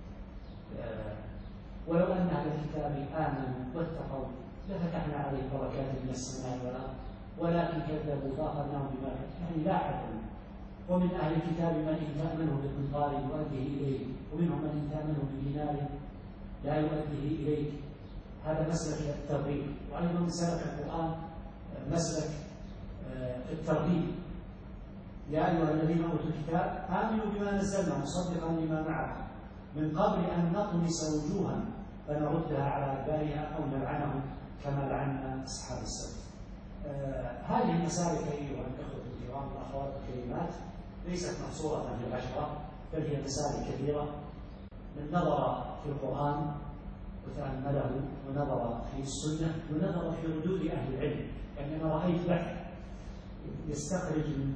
ولو أن أهل الكتاب آمنوا واتقوا لفتحنا عليهم بركات من السماء والأرض ولكن كذبوا فأخذناهم بما كسبوا، يعني لا حكم. ومن أهل الكتاب من إن تأمنه بقنطار يؤديه إليك، ومنهم من إن تأمنه بدينار لا يؤديه إليك. هذا مسلك الترغيب. وأيضا من سلك القرآن مسلك الترغيب. يا أيها الذين أوتوا الكتاب آمنوا بما نزلنا مصدقا لما معكم من قبل أن نطمس وجوها فنردها على أدبارها أو نلعنهم كما لعنا أصحاب السبت. هذه المسالك أيها الأخوة الكرام والأخوات الكريمات ليست محصورة في العشرة، بل هي مسالك كثيرة. من نظر في القرآن وتأمله ونظر في السنة ونظر في ردود أهل العلم، يعني أنا رأيت بحث يستخرج من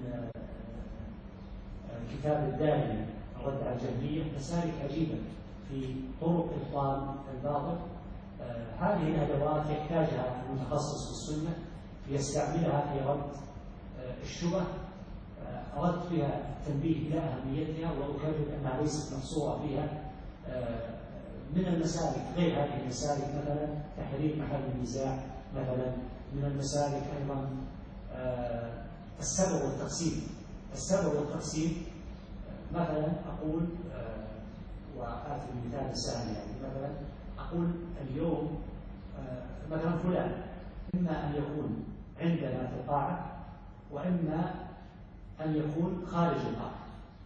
كتاب الدارمي الرد على الجهمية مسالك عجيبة في طرق إبطال الباطل. هذه الأدوات يحتاجها المتخصص في السنة ليستعملها في رد الشبه. أردت بها التنبيه إلى أهميتها، وأكرر أنها ليست محصورة فيها. من المسالك غير هذه المسالك مثلا تحرير محل النزاع، مثلا من المسالك أيضا السبب والتقسيم. مثلا أقول وآتي بمثال سهل، يعني مثلا أقول اليوم مثلا فلان إما أن يكون عندنا في القاعة وإما أن يكون خارج القاعة.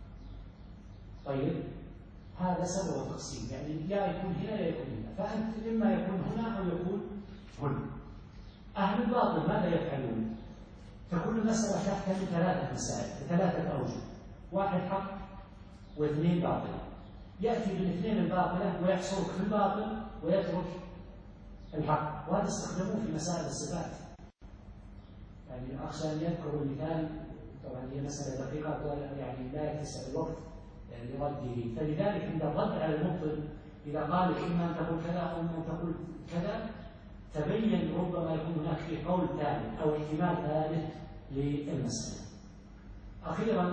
طيب هذا سبب وتقسيم، يعني يا يكون هنا يا يكون هنا، فأنت إما يكون هنا أو يكون هنا. أهل الباطل ماذا يفعلون؟ تكون المسألة تحتمل 3 مسائل ب3 أوجه: 1 حق و2 باطل. يأتي بال2 الباطلة ويحصرك في الباطل ويترك الحق، وهذا استخدموه في مسائل الصفات. يعني أخشى أن يذكروا المثال، طبعا هي مسألة دقيقة يعني لا يتسع الوقت لرده. فلذلك عند الرد على المبطل إذا قال إما أن تقول كذا أو أن تقول كذا، تبين ربما يكون هناك في قول ثالث أو احتمال ثالث للمسألة. أخيرا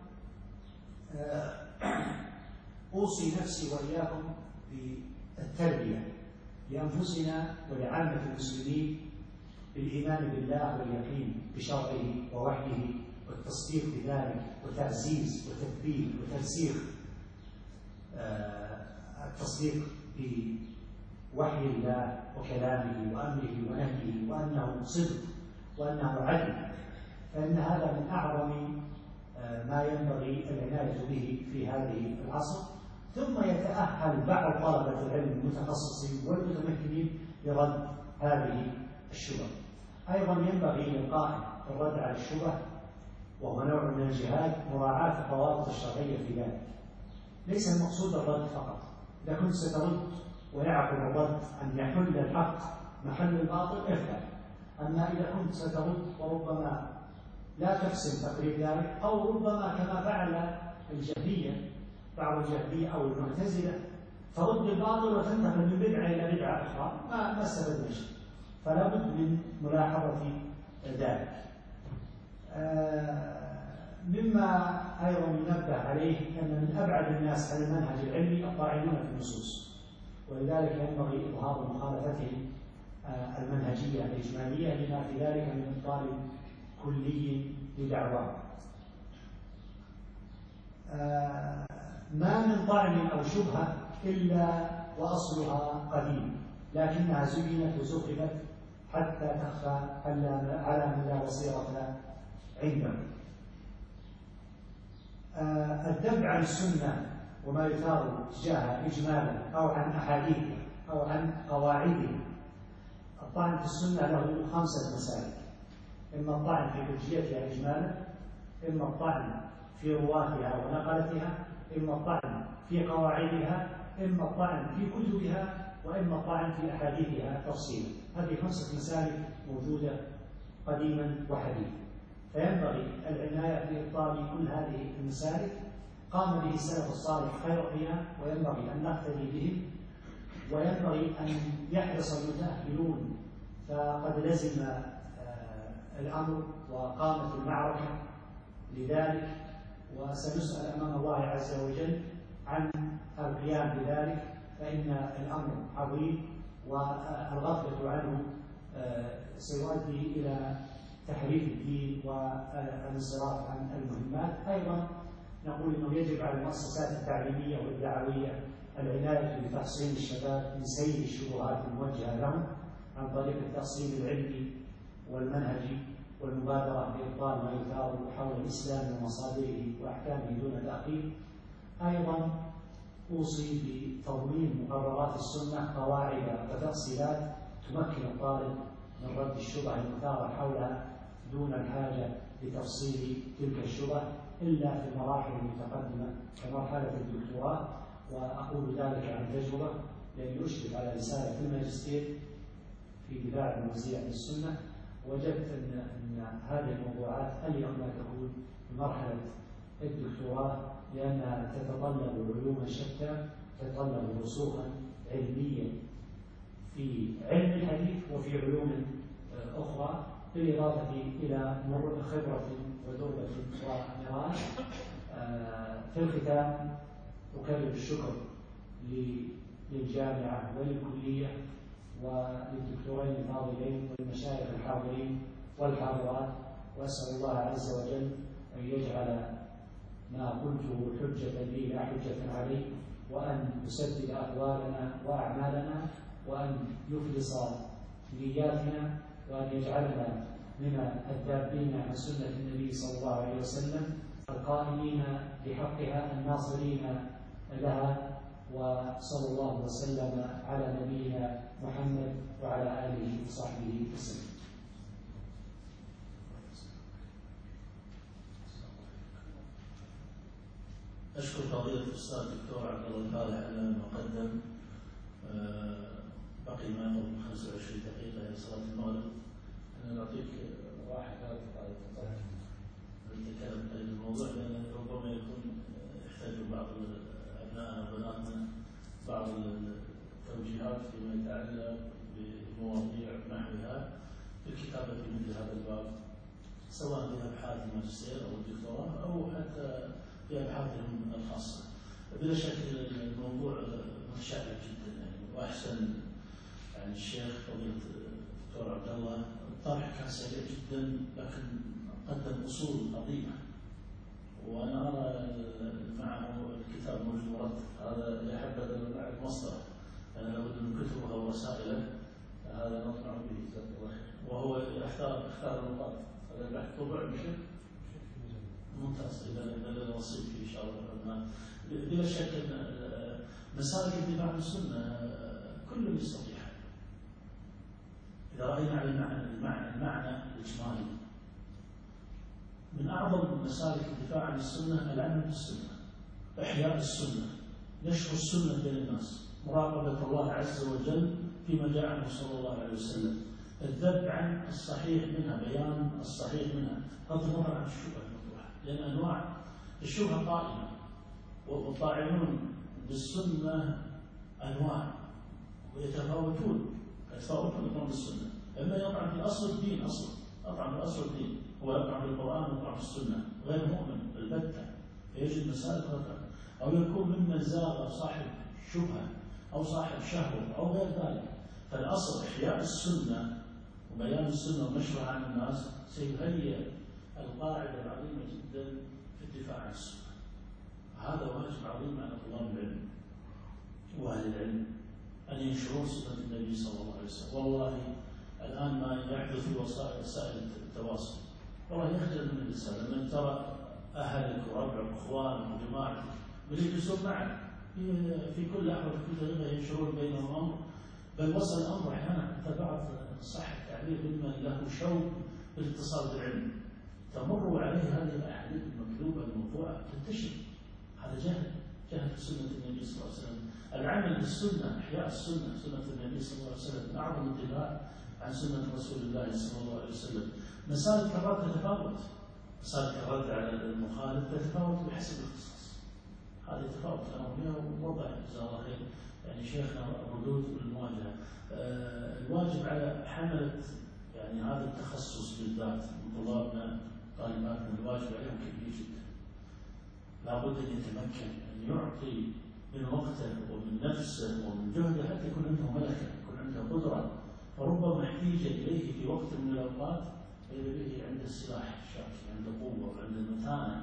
أوصي نفسي وإياكم بالتربية لأنفسنا ولعامة المسلمين بالإيمان بالله واليقين بشرعه ووحيه والتصديق بذلك وتعزيز وتثبيت وترسيخ التصديق بوحي الله وكلامه وأمره ونهيه وأنه صدق وأنه عدل، فإن هذا من أعظم ما ينبغي العناية به في هذه العصر. ثم يتأهل بعض طلبة العلم المتخصصين والمتمكنين لرد هذه الشبه. أيضا ينبغي للقائم في الرد على الشبه، وهو نوع من الجهاد، مراعاة الضوابط الشرعية في ذلك. ليس المقصود الرد فقط، إذا كنت سترد ويعقل الرد أن يحل الحق محل الباطل افعل. أما إذا كنت سترد وربما لا تحسن تقريب ذلك، أو ربما كما فعل الجهمية بعض الجهمية أو المعتزلة ترد الباطل وتنتقل من بدعة إلى بدعة أخرى، ما استفدنا شيء. فلا بد من ملاحظة ذلك. مما أيضا ينبه عليه أن من أبعد الناس عن المنهج العلمي الطاعنون في النصوص، ولذلك ينبغي إظهار مخالفتهم المنهجية الإجمالية لما في ذلك من إبطال كلي لدعواه. ما من طعن أو شبهة إلا وأصلها قديم، لكنها زينت وزخرفت حتى تخفى على من لا بصيرة عنده. الذب عن السنة وما يثار تجاهها إجمالا أو عن أحاديثها أو عن قواعدها. الطعن في السنة له 5 مسالك: إما الطعن في حجيتها إجمالا، إما الطعن في رواتها ونقلتها، إما الطعن في قواعدها، إما الطعن في كتبها، وإما الطعن في أحاديثها تفصيلا. هذه 5 مسالك موجودة قديما وحديثا، فينبغي العناية بإبطال كل هذه المسالك. قام به السلف الصالح خير قيام، وينبغي أن نقتدي بهم، وينبغي أن يحرص المتأهلون، فقد لزم الأمر وقامت المعركة لذلك، وسنسأل أمام الله عز وجل عن القيام بذلك، فإن الأمر عظيم، والغفلة عنه سيؤدي إلى تحريف الدين والانصراف عن المهمات. أيضا نقول أنه يجب على المؤسسات التعليمية والدعوية العناية بتحصين الشباب من سيل الشبهات الموجهة لهم عن طريق التأصيل العلمي والمنهجي، والمبادرة بإبطال ما يثار حول الإسلام ومصادره وأحكامه دون تأخير. أيضا أوصي بتضمين مقررات السنة قواعد وتفصيلات تمكن الطالب من رد الشبهة المثارة حولها دون الحاجة لتفصيل تلك الشبهة إلا في المراحل المتقدمة كمرحلة الدكتوراه. وأقول ذلك عن تجربة، لأني أشرف على رسالة في الماجستير في دفاع الموزيع للسنة، وجدت أن هذه الموضوعات أليق ما تكون في مرحلة الدكتوراه، لأنها تتطلب علوما شتى، تتطلب رسوخا علميا في علم الحديث وفي علوم أخرى، بالإضافة إلى خبرة ودربة ونراج. في الختام أكرر الشكر للجامعة وللكلية وللدكتورين الفاضلين والمشايخ الحاضرين والحاضرات، وأسأل الله عز وجل أن يجعل ما قلته حجة لي لا حجة علي، وأن يسدد أقوالنا وأعمالنا، وأن يخلص نياتنا، وأن يجعلنا من الذابين عن سنة النبي صلى الله عليه وسلم، القائمين بحقها الناصرين لها. وصلى الله وسلم على نبينا محمد وعلى آله وصحبه وسلم. أشكر فضيلة الأستاذ الدكتور عبد الله الفالح على ما قدم. بقي ما يقرب من 25 دقيقة إلى صلاة المغرب. أنا نعطيك واحد ثلاث دقائق للكلام عن الموضوع، لأن ربما يكون يحتاج بعض أبنائنا وبناتنا بعض التوجيهات فيما يتعلق بمواضيع نحوها في الكتابة في مثل هذا الباب، سواء في أبحاث الماجستير أو الدكتوراه أو حتى في أبحاثهم الخاصة. بلا شك الموضوع متشعب جدا يعني، وأحسن يعني الشيخ فضيلة الدكتور عبد الله الطرح كان سريع جدا، لكن قدم أصول عظيمة، وأنا أرى معه الكتاب موجود مرتب. هذا يا حبذا مع المصدر، أنا لابد من كتبه ورسائله، هذا نطمع به جزاك الله خير. وهو اختار النقاط، هذا البحث طبع بشكل ممتاز، إذا لنا نصيب فيه إن شاء الله. بلا شك أن مسالك الدفاع عن السنة كل يستطيع، إذا رأينا على المعنى الإجمالي. من أعظم مسالك الدفاع عن السنة العمل بالسنة، إحياء السنة، نشر السنة بين الناس، مراقبة الله عز وجل فيما جاء عنه صلى الله عليه وسلم، الذب عن الصحيح منها، بيان الصحيح منها، بغض النظر عن الشبهة المطروحة، لأن أنواع الشبهة قائمة، والطاعنون بالسنة أنواع ويتفاوتون يتفاوتون بالسنة، إما يطعن في أصل الدين، يطعن في أصل الدين، هو يطعن في القرآن ويطعن في السنة، غير مؤمن البتة، فيجد مسائل خطأ، أو يكون ممن زاغ صاحب شبهة أو صاحب شهوة أو غير ذلك. فالأصل إحياء السنة وبيان السنة ونشرها عن الناس سيهيئ القاعدة العظيمة جدا في الدفاع عن السنة. هذا واجب عظيم على طلاب العلم وأهل العلم أن ينشرون سنة النبي صلى الله عليه وسلم. والله الآن ما يحدث في وسائل التواصل والله يخجل من الإنسان لما ترى أهلك وربعك وإخوانك وجماعتك يجلسون معك في كل لحظة في كل دقيقة ينشرون بينهم أمر، بل وصل الأمر أحيانا حتى بعض صح التعبير ممن له شوق بالاتصال بالعلم تمر عليه هذه الأحاديث المكذوبة الموضوعة تنتشر. هذا جهل في سنة النبي صلى الله عليه وسلم. العمل بالسنة، إحياء السنة، سنة النبي صلى الله عليه وسلم، أعظم الدفاع عن سنة رسول الله صلى الله عليه وسلم. مسالك الرد تتفاوت، مسالك الرد على المخالف تتفاوت بحسب الاختصاص. هذا تفاوت أنا وياه ووضع جزاه الله خير يعني شيخنا الردود والمواجهة. الواجب على حملة يعني هذا التخصص بالذات من طلابنا طالباتنا، الواجب عليهم كبير جدا. لابد أن يتمكن أن يعطي من وقته ومن نفسه ومن جهده حتى يكون عنده ملكة، يكون عنده قدرة، فربما احتيج إليه في وقت من الأوقات إذا به عنده السلاح الشاكي، عنده قوة وعنده المتانة،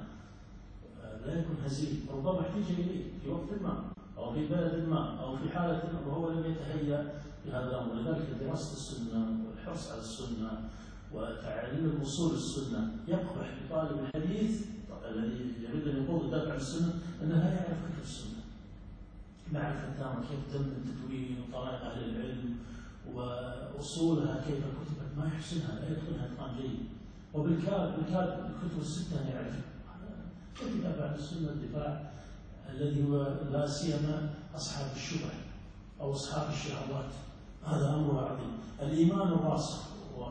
لا يكون هزيل، ربما احتيج إليه في وقت ما أو في بلد ما أو في حالة وهو لم يتهيأ لهذا الأمر. لذلك دراسة السنة والحرص على السنة وتعليم الوصول السنة يقبح بطالب الحديث الذي يريد أن يقول الدافع عن السنة أنه لا يعرف كتب السنة، معرفة تامة كيف تم التدوين وطرائق أهل العلم وأصولها كيف كتبت ما يحسنها، لا يتقنها إتقان جيد، وبالكاد الكتب الستة يعرفها. كيف يدافع عن السنة الدفاع الذي هو لا سيما أصحاب الشبه أو أصحاب الشهوات، هذا أمر عظيم. الإيمان الراسخ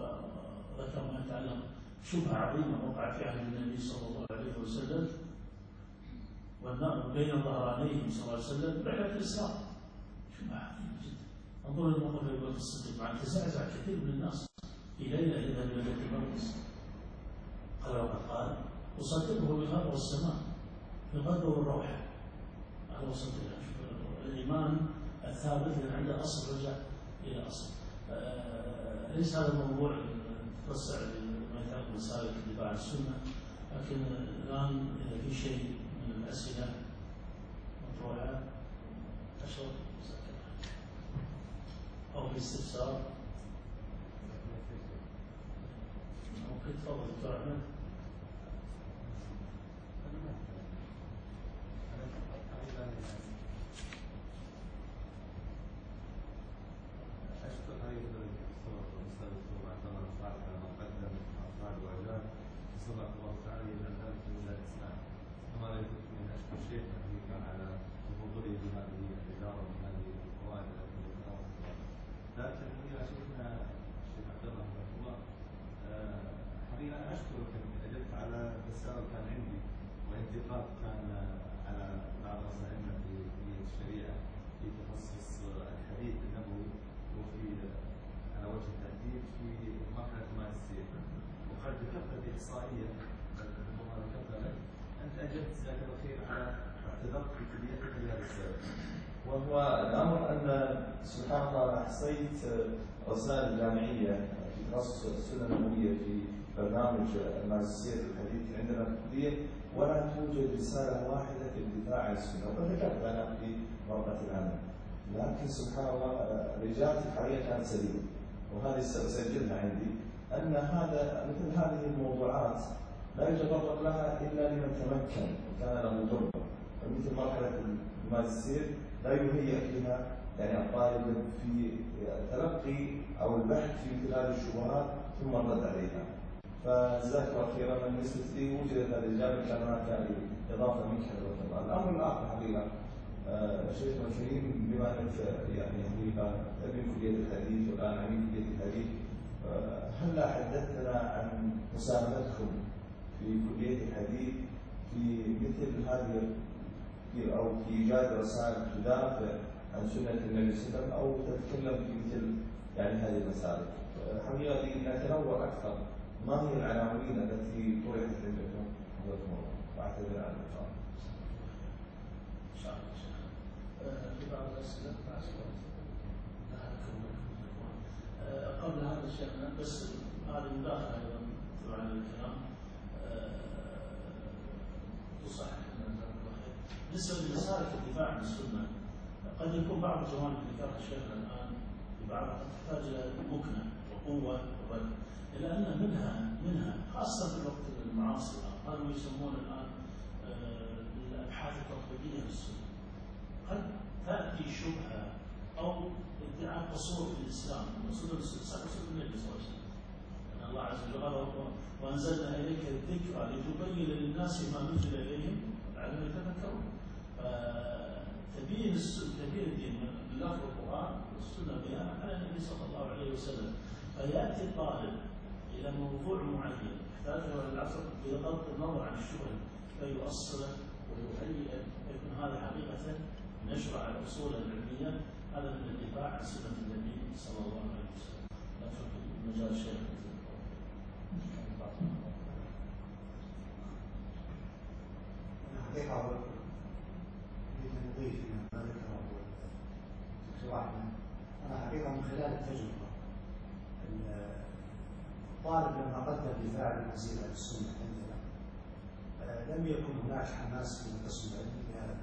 وذكر ما يتعلق شبهة عظيمة وقع في عهد النبي صلى الله عليه وسلم والنار بين ظهرانيه صلى الله عليه وسلم رحلة الإسراء، شبهة عظيمة جدا. انظروا الموقف أبي بكر الصديق مع تزعزع كثير من الناس في ليلة يذهب إلى بيت المقدس، قال وقد قال أصدقه بالغرب والسماء في الغد والروحة. هذا وصلت إلى الإيمان الثابت اللي عنده أصل رجع إلى أصل. ليس هذا الموضوع تتوسع لما يتعلق بمسالك الدفاع عن السنة، لكن الآن إذا في شيء من الأسئلة مطروحة أشرف أو في استفسار ممكن تفضل دكتور أحمد. وهو الأمر أن سبحان الله أحصيت رسائل الجامعية في تخصص السنة النبوية في برنامج الماجستير في الحديث عندنا في الكلية، ولا توجد رسالة واحدة في الدفاع عن السنة، وقد ذكرت أنا في ورقة العمل. لكن سبحان الله إجابتي الحقيقة كانت سليمة، وهذه سأسجلها عندي، أن هذا مثل هذه الموضوعات لا يتطرق لها إلا لمن تمكن وكان له تجربة، فمثل مرحلة الماجستير لا يهيئ لها يعني الطالب في تلقي او البحث في مثل هذه الشبهات ثم الرد عليها. فجزاك الله خيرا. بالنسبه لي وجدت هذه الاجابه كان هناك اضافه منك حفظك الله. الامر الاخر حقيقه شيخنا الكريم بما انك يعني حقيقه ابن كليه الحديث والان عميد كليه الحديث، هلا حدثتنا عن مساهمتكم في كلية الحديث في مثل هذه أو في إيجاد رسائل تدافع عن سنة النبي صلى الله عليه وسلم أو تتكلم في مثل يعني هذه المسائل. حقيقة نتنور أكثر، ما هي العناوين التي طرحت عندكم حضرتكم الله؟ وأعتذر عن الإطالة. إن شاء الله شيخ. في بعض الأسئلة قبل هذا شيخنا بس هذه مداخلة أيضا تبعا للكلام تصحح لنا بالنسبة لمسالك الدفاع عن السنة قد يكون بعض الجوانب اللي ذكرها شيخنا الآن في بعضها قد تحتاج إلى مكنة وقوة ورد، إلا أن منها خاصة في الوقت المعاصر هذا يسمون الآن الأبحاث التطبيقية للسنة. قد تأتي شبهة أو ادعاء قصور في الإسلام، رسول النبي صلى الله عليه وسلم أن الله عز وجل قال وأنزلنا إليك الذكر لتبين للناس ما نزل إليهم لعلهم يتفكرون. فتبين الدين من لفظ القرآن والسنة بيانا على النبي صلى الله عليه وسلم. فيأتي الطالب إلى موضوع معين يحتاج له العصر بغض النظر عن الشبهة فيؤصله ويهيئ يكون هذا حقيقة نشرع الأصول العلمية. هذا من الدفاع عن سنة النبي صلى الله عليه وسلم. أترك مجال الشيخ. حقيقة أريد أن أضيف إلى ما ذكره الدكتور أحمد. أنا حقيقة من خلال التجربة الطالب لما قدم دفاع المزيد عن السنة عندنا لم يكن هناك حماس في القسم العلمي لهذا،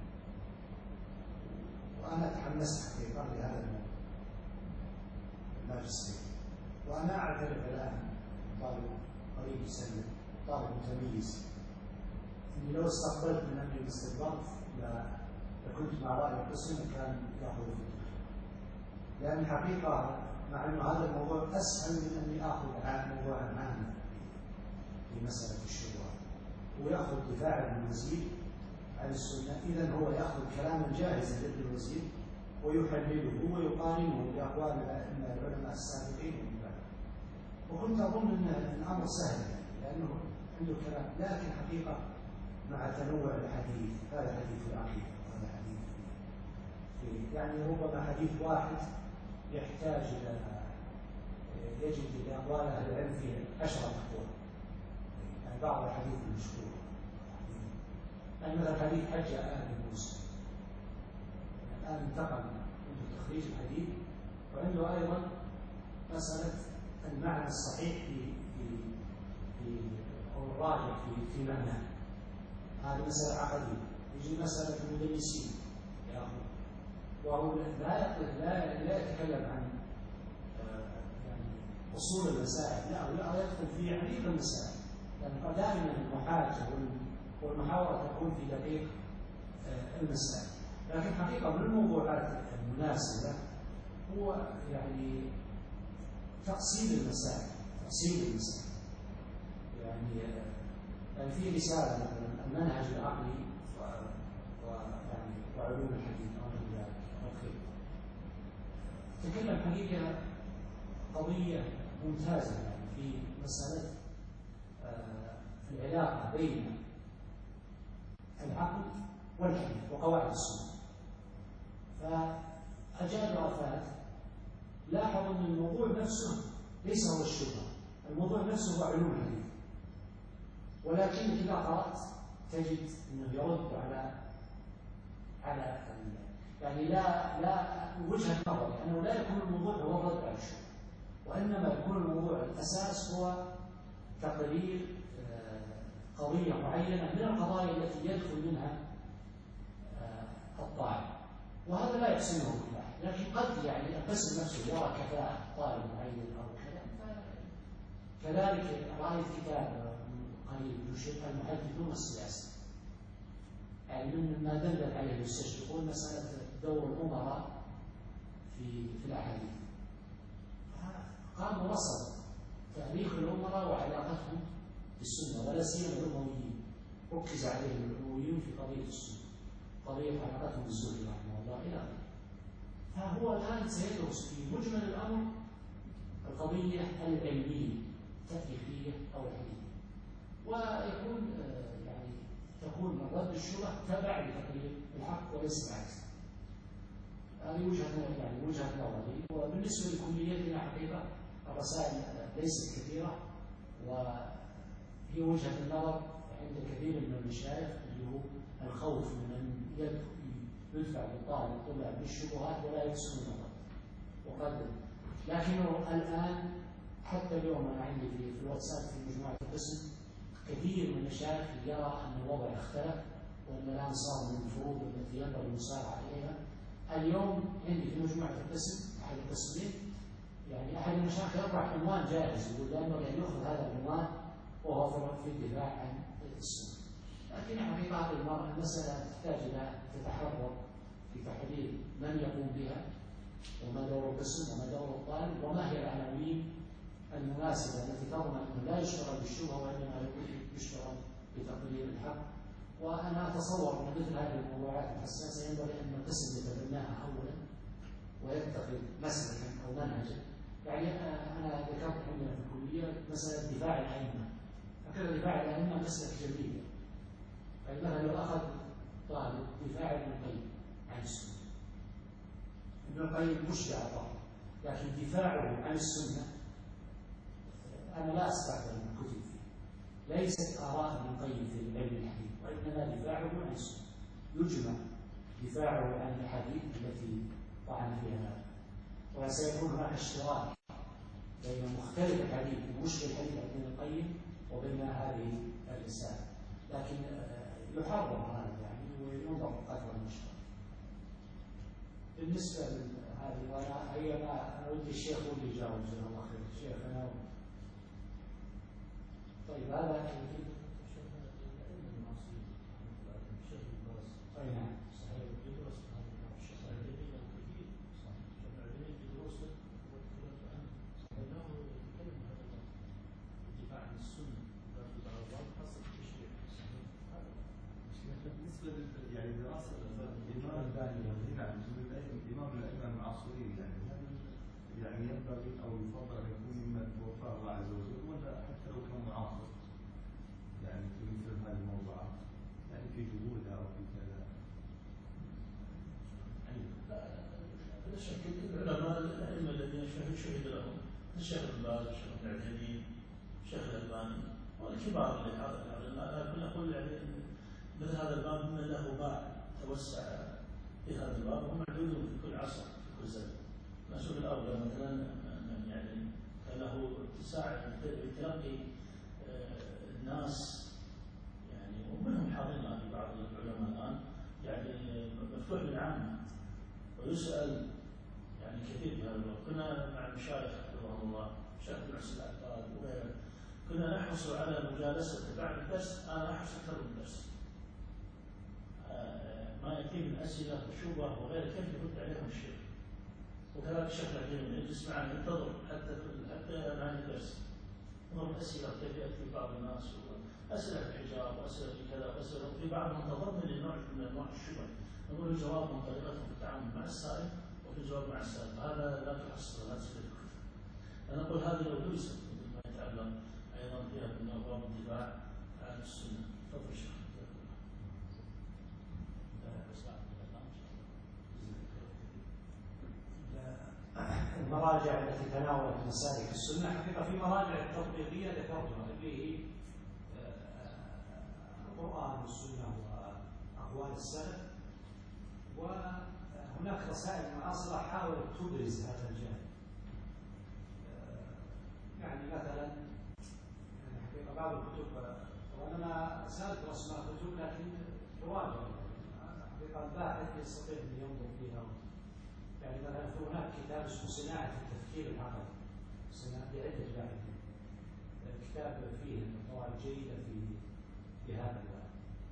وأنا تحمست حقيقة لهذا الماجستير. وأنا أعترف الآن طالب قريب سنة طالب متميز إني لو استقبلت من أمري الاستقبال لكنت مع رأي القسم كان يأخذ في الدكتور، لأن حقيقة مع أن هذا الموضوع أسهل من أني آخذ موضوعا عاما في مسألة الشبهات ويأخذ دفاع ابن الوزير عن السنة. إذن هو يأخذ كلاما جاهزا لابن الوزير ويحلله ويقارنه بأقوال العلماء السابقين من بعد. وكنت أظن أن الأمر سهل لأنه عنده كلام، لكن حقيقة مع تنوع الحديث، هذا حديث في العقيدة وهذا حديث في يعني ربما حديث واحد يحتاج إلى يجد لأقوال أهل العلم فيه 10 أقوال. يعني بعض الحديث المشهور يعني مثلا حديث حج آل موسى الآن انتقل عنده تخريج الحديث وعنده أيضا مسألة المعنى الصحيح أو الراجح في معناه. هذه مسألة عقدية. يجي مسألة المدلسين يأخذ وهو لا يتكلم عن يعني أصول المسائل، لا يدخل في عميق المسائل، لأن دائما المحاجة والمحاورة تكون في دقيق المسائل. لكن حقيقة من الموضوعات المناسبة هو يعني تقسيم المسائل. يعني في رسالة مثلا المنهج العقلي وعلوم الحديث أو غير ذلك تكلم حقيقة قضية ممتازة يعني في مسألة العلاقة بين العقل والحديث وقواعد السنة. فأجاب رافات لاحظ أن الموضوع نفسه ليس هو الشبهة، الموضوع نفسه هو علوم الحديث، ولكن إذا قرأت تجد أنه يرد على يعني لا وجهة نظر أنه لا يكون الموضوع هو الرد على الشبهة، وإنما يكون الموضوع الأساس هو تقرير قضية معينة من القضايا التي يدخل منها الطالب، وهذا لا يحسنه كل أحد، لكن قد يعني القسم نفسه يرى كفاءة طالب معين أو كذا. كذلك رأيت كتاب قريب يشير المحدثون السياسي، يعني مما دلل عليه المستشرقون مسألة دور الأمراء في الأحاديث. قام وصل تاريخ الأمراء وعلاقتهم بالسنة ولا سيما الأمويين، ركز عليهم الأمويين في قضية السنة، قضية علاقتهم بالزهري رحمه الله إلى آخره. فهو الآن سيدرس في مجمل الأمر القضية العلمية التأليفية أو الحديثية، ويكون يعني تكون رد الشبه تبع لتقرير الحق وليس العكس. هذه وجهة نظري. وبالنسبة لكليتنا حقيقة الرسائل ليست كثيرة، وهي وجهة النظر عند كثير من المشايخ اللي هو الخوف من أن يدفع للطلاب بالشبهات ولا يحسن النظر. لكنه الآن حتى اليوم أنا عندي في الواتساب في مجموعة القسم كثير من المشايخ يرى أن الوضع اختلف وأن الآن صار من الفروض التي ينبغي المسارعة إليها. اليوم عندي في مجموعة القسم أحد القسمين يعني أحد المشايخ يطرح عنوان جائز يقول لا ينبغي أن يأخذ هذا العنوان وهو في الدفاع عن السنة. لكن حقيقة هذه المسألة تحتاج إلى تتحرر في تحديد من يقوم بها وما دور القسم وما دور الطالب وما هي العناوين المناسبة التي تضمن أنه لا يشتغل بالشبهة وإنما يشتغل بتقرير الحق. وأنا أتصور أن مثل هذه الموضوعات الحساسة ينبغي أن القسم يتبناها أولا ويتخذ مسلكا أو منهجا. يعني أنا ذكرت عندنا في الكلية مسألة دفاع الأئمة، هكذا دفاع الأئمة مسلك جميل. فإنها لو أخذ طالب دفاع ابن القيم عن السنة، ابن القيم مشجع طالب، لكن دفاعه عن السنة أنا لا أستخدم الكتب فيه، ليست آراء ابن القيم في العلم الحديث، وإنما دفاعه عن السنة. يجمع دفاعه عن الحديث التي طعن فيها، وسيكون هناك اشتراك بين مختلف الحديث ومشكل الحديث عن ابن القيم وبين هذه الرسالة، لكن يحرر هذا يعني وينظر قدر المشكلة. بالنسبة لهذه وأنا هي أنا ودي الشيخ هو اللي يجاوب جزاه الله خير. الشيخ أنا طيب هذا أي نعم صحيح. يدرس الشيخ العلمي الكثير الشيخ العلمي في دروسه أنه يتكلم هذا الدفاع عن السنة في بعض الأوقات خاصة في التشريع. بالنسبة يعني دراسة الإمام الباني نعم الإمام الأئمة المعاصرين يعني ينبغي أو يفضل أن يكون ممن توفاه الله عز وجل ولا حتى لو كان معاصر يعني في مثل هذه الموضوعات يعني في جهودها أو في كذا. لا شك العلماء الأئمة الذين شهد لهم الشيخ ابن باز الشيخ ابن عثيمين الشيخ الألباني والكبار لكن أقول يعني مثل هذا الباب من له باع توسع في هذا الباب وهم معدودون في كل عصر في كل زمن. نشوف الأول مثلا يعني له اتساع في تلقي الناس يعني ومنهم حاضرين في بعض العلماء الآن يعني مفتوح للعامة ويسأل يعني كثير في هذا الوقت. كنا مع المشايخ رحمه الله شيخ بن عسل العتاد وغيره كنا نحرص على مجالسة بعد الدرس. أنا أحرص أكثر من الدرس ما يأتي من أسئلة وشبه وغيره كيف يرد عليهم الشيخ. وكذلك الشيخ العثيمين يجلس معنا ينتظر حتى نهاية الدرس نظر الأسئلة كيف يأتي بعض الناس أسئلة في الحجاب وأسئلة في كذا وأسئلة في بعضهم تضمن لنوع من أنواع الشبه نقول الجواب من طريقتهم في التعامل مع السائل وفي الجواب مع السائل. هذا لا تحصل لا تسلك الكتب. أنا أقول هذا لو درست مثل ما يتعلم أيضا فيها من أبواب الدفاع عن السنة. تفضل شيخ. المراجع التي تناولت مسالك السنة حقيقة في مراجع تطبيقية ذكرتها اللي هي القرآن والسنة وأقوال السلف، وهناك رسائل معاصرة حاولت تبرز هذا الجانب. يعني مثلا يعني حقيقة بعض الكتب وأنا ما سألت أسماء الكتب لكن تواجه حقيقة الباحث يستطيع أن ينظر فيها. يعني مثلا هناك كتاب اسمه صناعة التفكير العقلي بعدة باحثين، كتاب فيه المحتوى الجيدة في هذا الباب.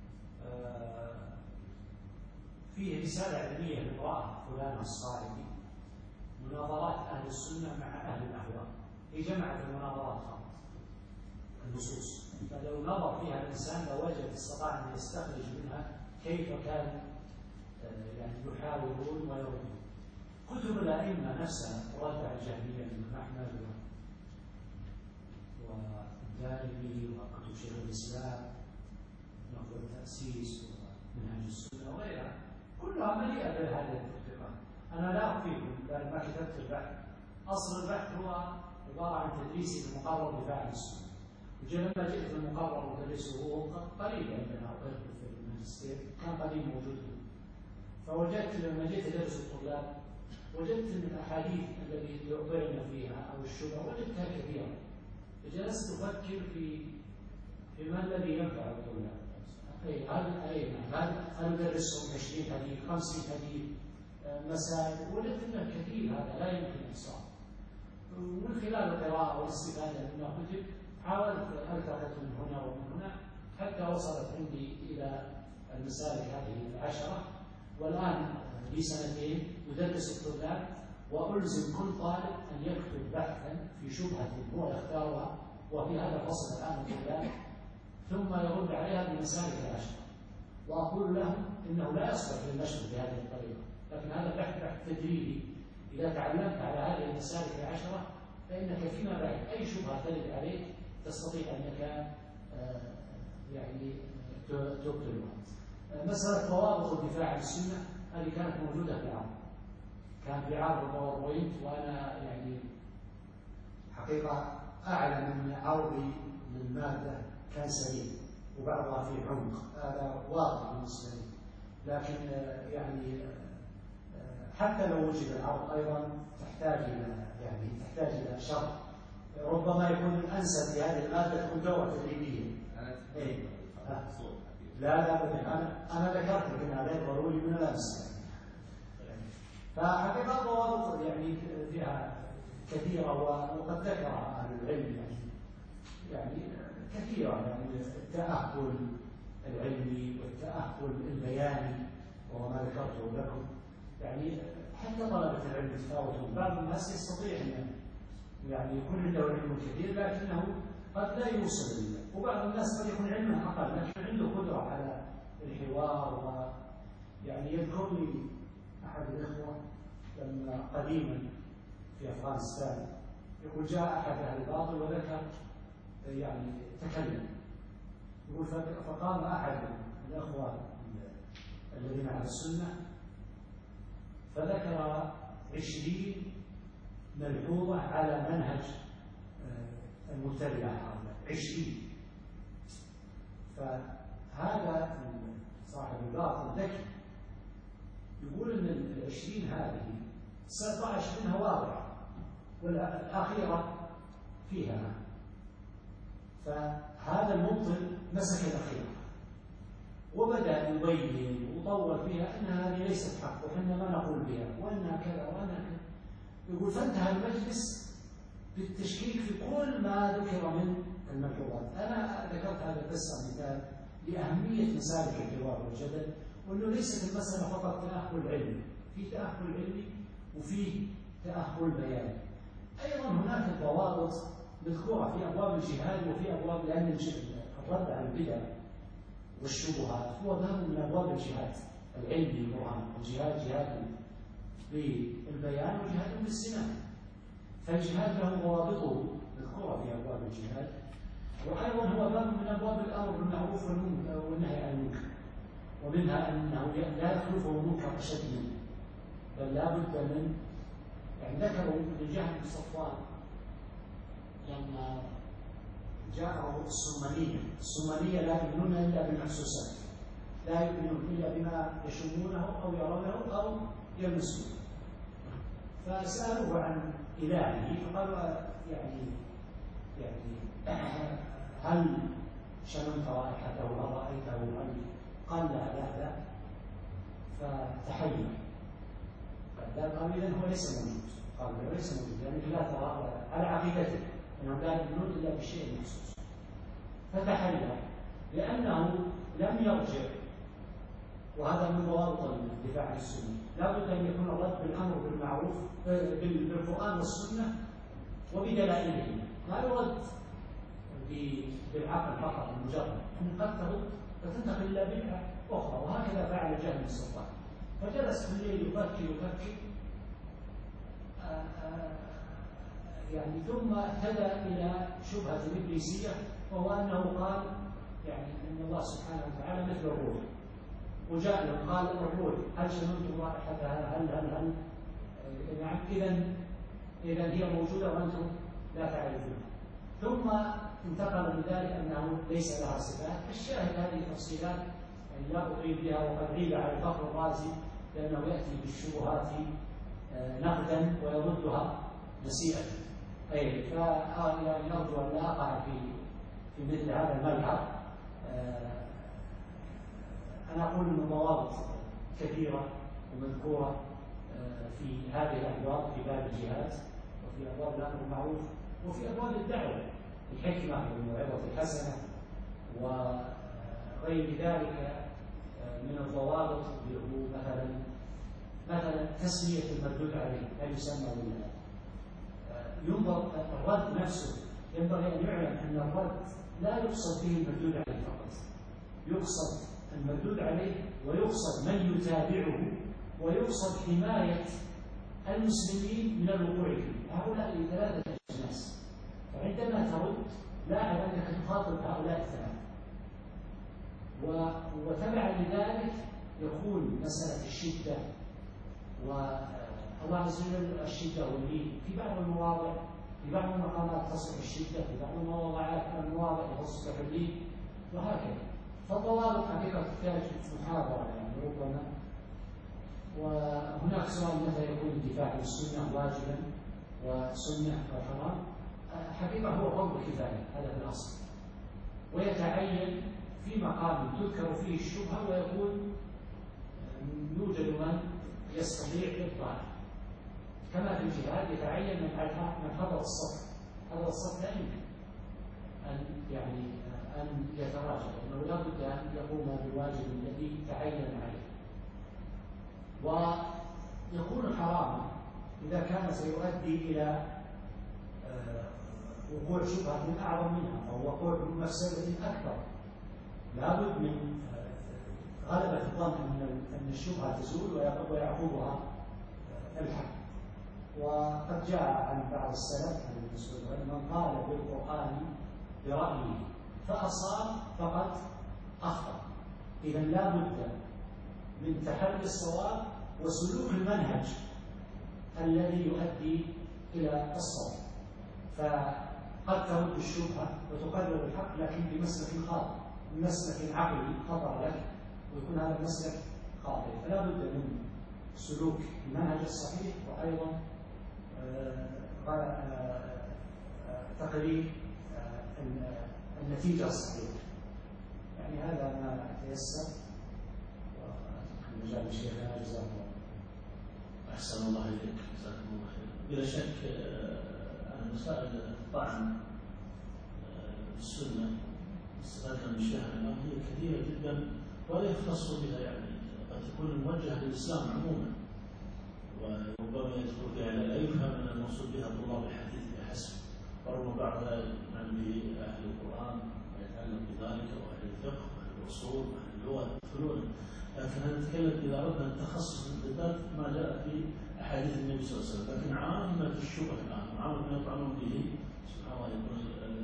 فيه رسالة علمية لامرأة فلانة الصائبي مناظرات أهل السنة مع أهل الأهواء. هي جمعت المناظرات خالص النصوص، فلو نظر فيها الإنسان لوجد استطاع أن يستخرج منها كيف كان يعني يحاولون ويردون. كتب الأئمة نفسها رد على الجهمية بن أحمد والدارمي وكتب شيخ الإسلام نقد التأسيس ومنهج السنة وغيرها، كلها مليئة بهذه التطبيقات. أنا لا أخفيكم بعد ما كتبت البحث، أصل البحث هو عبارة عن تدريسي في المقرر بفاعل السنة. لما جئت في المقرر ودرسه هو قريب عندنا في الماجستير، كان قديم موجود. فوجدت لما جيت أدرس الطلاب وجدت أن الأحاديث التي يعطينا فيها أو الشبهة وجدتها كثيرة. فجلست أفكر في ما الذي ينفع الطلاب. هل أدرسهم 20 حديث 50 حديث مسائل؟ وجدت أنه كثير، هذا لا يمكن إحصاء. ومن خلال القراءة والاستفادة مما كتب حاولت ألتقط من هنا ومن هنا حتى وصلت عندي إلى المسالك هذه 10. والآن لي 2 أدرس الطلاب وألزم كل طالب أن يكتب بحثا في شبهة هو يختارها، وفي هذا الفصل الآن الطلاب، ثم يرد عليها بمسالك 10. وأقول لهم إنه لا يصلح للنشر بهذه الطريقة، لكن هذا بحث تدريبي. إذا تعلمت على هذه المسالك 10 فإنك فيما بعد أي شبهة ترد عليك تستطيع أنك يعني تبطلها. مسألة ضوابط الدفاع عن السنة هذه كانت موجودة في عرض، كان في عرض الباوربوينت، وأنا يعني حقيقة أعلم أن عرضي للمادة كان سليم وبعضها في عمق، هذا واضح بالنسبة لي. لكن يعني حتى لو وجد العرض أيضا تحتاج إلى شرح، ربما يكون الأنسب في هذه المادة تكون دورة تدريبية. لا أنا ذكرت لكن هذا ضروري من الأمس. فحقيقة ضوابط يعني فيها كثيرة، وقد ذكر أهل العلم يعني كثيرا، يعني التأهل العلمي والتأهل البياني وهو ما ذكرته لكم. يعني حتى طلبة العلم يتفاوتون، بعض الناس يستطيع أن يعني يكون عنده علم كثير لكنه قد لا يوصل، وبعض الناس قد يكون علمه أقل لكن عنده قدرة على الحوار. يعني يذكرني أحد الإخوة لما قديما في أفغانستان يقول جاء أحد أهل الباطل وذكر يعني تكلم، يقول فقام أحد الأخوة الذين على السنة فذكر 20 ملحوظة على منهج المبتدعة 20. فهذا صاحب الباطل ذكي، يقول ان 20 هذه 19 منها واضحة والأخيرة فيها. فهذا المبطل مسك الأخيرة وبدأ يبين وطول فيها أن هذه ليست حق وحنا ما نقول بها وأنها كذا وأنها كذا. يقول فانتهى المجلس بالتشكيك في كل ما ذكر من الملحوظات. أنا ذكرت هذا بس مثال لأهمية مسالك الحوار والجدل، وأنه ليست المسألة فقط تأهل علمي، في تأهل علمي وفي تأهل بياني. أيضا هناك ضوابط مذكورة في أبواب الجهاد وفي أبواب، لأن الرد على البدع والشبهات هو باب من أبواب الجهاد العلمي المرهن. الجهاد جهاد بالبيان وجهاد بالسنان، فالجهاد له ضوابطه مذكورة في أبواب الجهاد، وأيضا هو باب من أبواب الأمر بالمعروف والنهي عن المنكر، ومنها أنه لا يخلفه المنكر شديدا بل لا بد من، يعني ذكروا من جهل بن صفوان لما جاءه السمانية لا يؤمنون إلا بالمحسوسات، لا يؤمنون إلا بما يشمونه أو يرونه أو يلمسونه. فسألوه عن إلهه فقالوا يعني هل شممت رائحته أو رأيته؟ قال لا. فتحير قال إذن هو ليس موجود. قال ليس موجود لأنك لا ترى على عقيدته أنه لا يؤمنون إلا بشيء محسوس. فتحير لأنه لم يرجع، وهذا من ضوابط الدفاع عن السنة. لا بد أن يكون الرد بالأمر بالمعروف بالقرآن والسنة وبدلائله، لا يرد بالعقل فقط المجرد، أن قد ترد فتنتقل إلى بدعة أخرى. وهكذا فعل جهل بن صفوان، فجلس في الليل يفكر يعني ثم اهتدى إلى شبهة إبليسية، وهو أنه قال يعني أن الله سبحانه وتعالى مثل الروح، وجاء له قال الروح هل شممتم رائحتها هل يعني إذا هي موجودة وأنتم لا تعرفونها. ثم انتقل من ذلك أنه ليس لها صفات. الشاهد هذه التفصيلات يعني لا أطيل بها، وقد عيب على الفخر الرازي لأنه يأتي بالشبهات نقدا ويردها مسيئة. أي يعني أرجو أن لا أقع في مثل هذا الملعب. أنا أقول أن الضوابط كثيرة ومذكورة في هذه الأبواب، في باب الجهاد وفي أبواب الأمر بالمعروف وفي أبواب الدعوة، الحكمة والموعظة الحسنة وغير ذلك من الضوابط. مثلا تسمية المردود عليه لا يسمى ولا ينظر الرد نفسه. ينبغي أن يعلم أن الرد لا يقصد به المردود عليه فقط، يقصد المردود عليه ويقصد من يتابعه ويقصد حماية المسلمين من الوقوع فيه. هؤلاء ثلاثة أجناس، فعندما ترد لاحظ أنك تخاطب هؤلاء الثلاثة، وتبعا لذلك يكون مسألة الشدة، والله عز وجل الشدة واللين في بعض المواضع، في بعض المقامات تصف الشدة، في بعض المواضع تصف اللين، وهكذا. فالضوابط حقيقة تحتاج محاضرة يعني ربما. وهناك سؤال متى يكون الدفاع بالسنة واجبا وسنة وحرام؟ حقيقة هو فرض كفاية، هذا في الأصل، ويتعين في مقام تذكر فيه الشبهة ويكون يوجد من يستطيع إبطاله، كما في الجهاد يتعين من حضر الصف. هذا الصف لا يمكن أن يتراجع، لأنه لا بد أن يقوم بالواجب الذي تعين عليه. ويكون حراما إذا كان سيؤدي إلى وقوع شبهة أعظم منها أو وقوع مفسدة أكبر. لا بد من غلبة الظن أن الشبهة تزول ويعقبها الحق. وقد جاء عن بعض السلف من قال بالقرآن برأيه فأصاب فقد أخطأ. إذا لا بد من تحري الصواب وسلوك المنهج الذي يؤدي إلى الصواب. فقد ترد الشبهة وتقرر الحق لكن بمسلك خاطئ، بمسلك عقلي خطر لك، ويكون هذا المسلك خاطئ. فلا بد من سلوك المنهج الصحيح، وأيضا تقرير النتيجة الصحيحة. يعني هذا ما يتيسر، ومجال الشيخنا جزاه الله. أحسن الله إليك، جزاكم الله خير. بلا شك أن مسائل الطعن السنة استفادة من الشيخنا هي كثيرة جدا ولا يختص بها، يعني قد تكون موجهة للإسلام عموما، وربما يدخل فيها لا يفهم أن المقصود بها طلاب الحديث بحسب، وربما بعضها يعمل به أهل القرآن ويتعلم بذلك، وأهل الفقه وأهل الأصول وأهل اللغة يدخلون. لكن نتكلم إذا أردنا التخصص بالذات ما جاء في أحاديث النبي صلى الله عليه وسلم. لكن عامة الشبه الآن وعامة ما يطعنون به سبحان الله يكون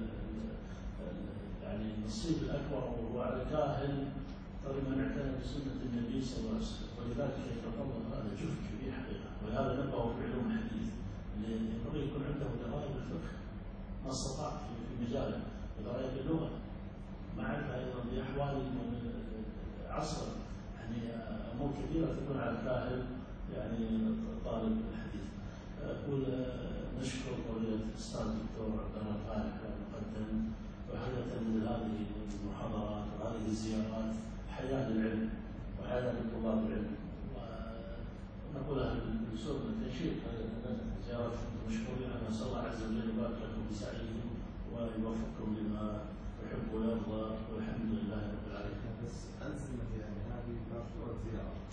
يعني النصيب الأكبر وهو على الكاهل طالما اعتنى بسنة النبي صلى الله عليه وسلم. ولذلك يتطلب هذا جهد كبير حقيقة، ولهذا نبغى في علوم الحديث اللي ينبغي يكون عنده دراية بالفقه ما استطاع في مجاله، ودراية باللغة، معرفة أيضا بأحوال عصر. يعني أمور كثيرة تكون على الكاهل يعني طالب الحديث. أقول نشكر فضيلة الأستاذ الدكتور عبد الله الفالح المقدم، وحقيقة مثل هذه المحاضرات وهذه الزيارات حياة للعلم وحياة لطلاب العلم، ونقولها بسبب التنشيط. زيارتكم مشكورين، نسأل الله عز وجل يبارك لكم بسعيكم ويوفقكم لما يحب ويرضى، والحمد لله رب العالمين. بس أنزل يعني هذه مشروع زيارة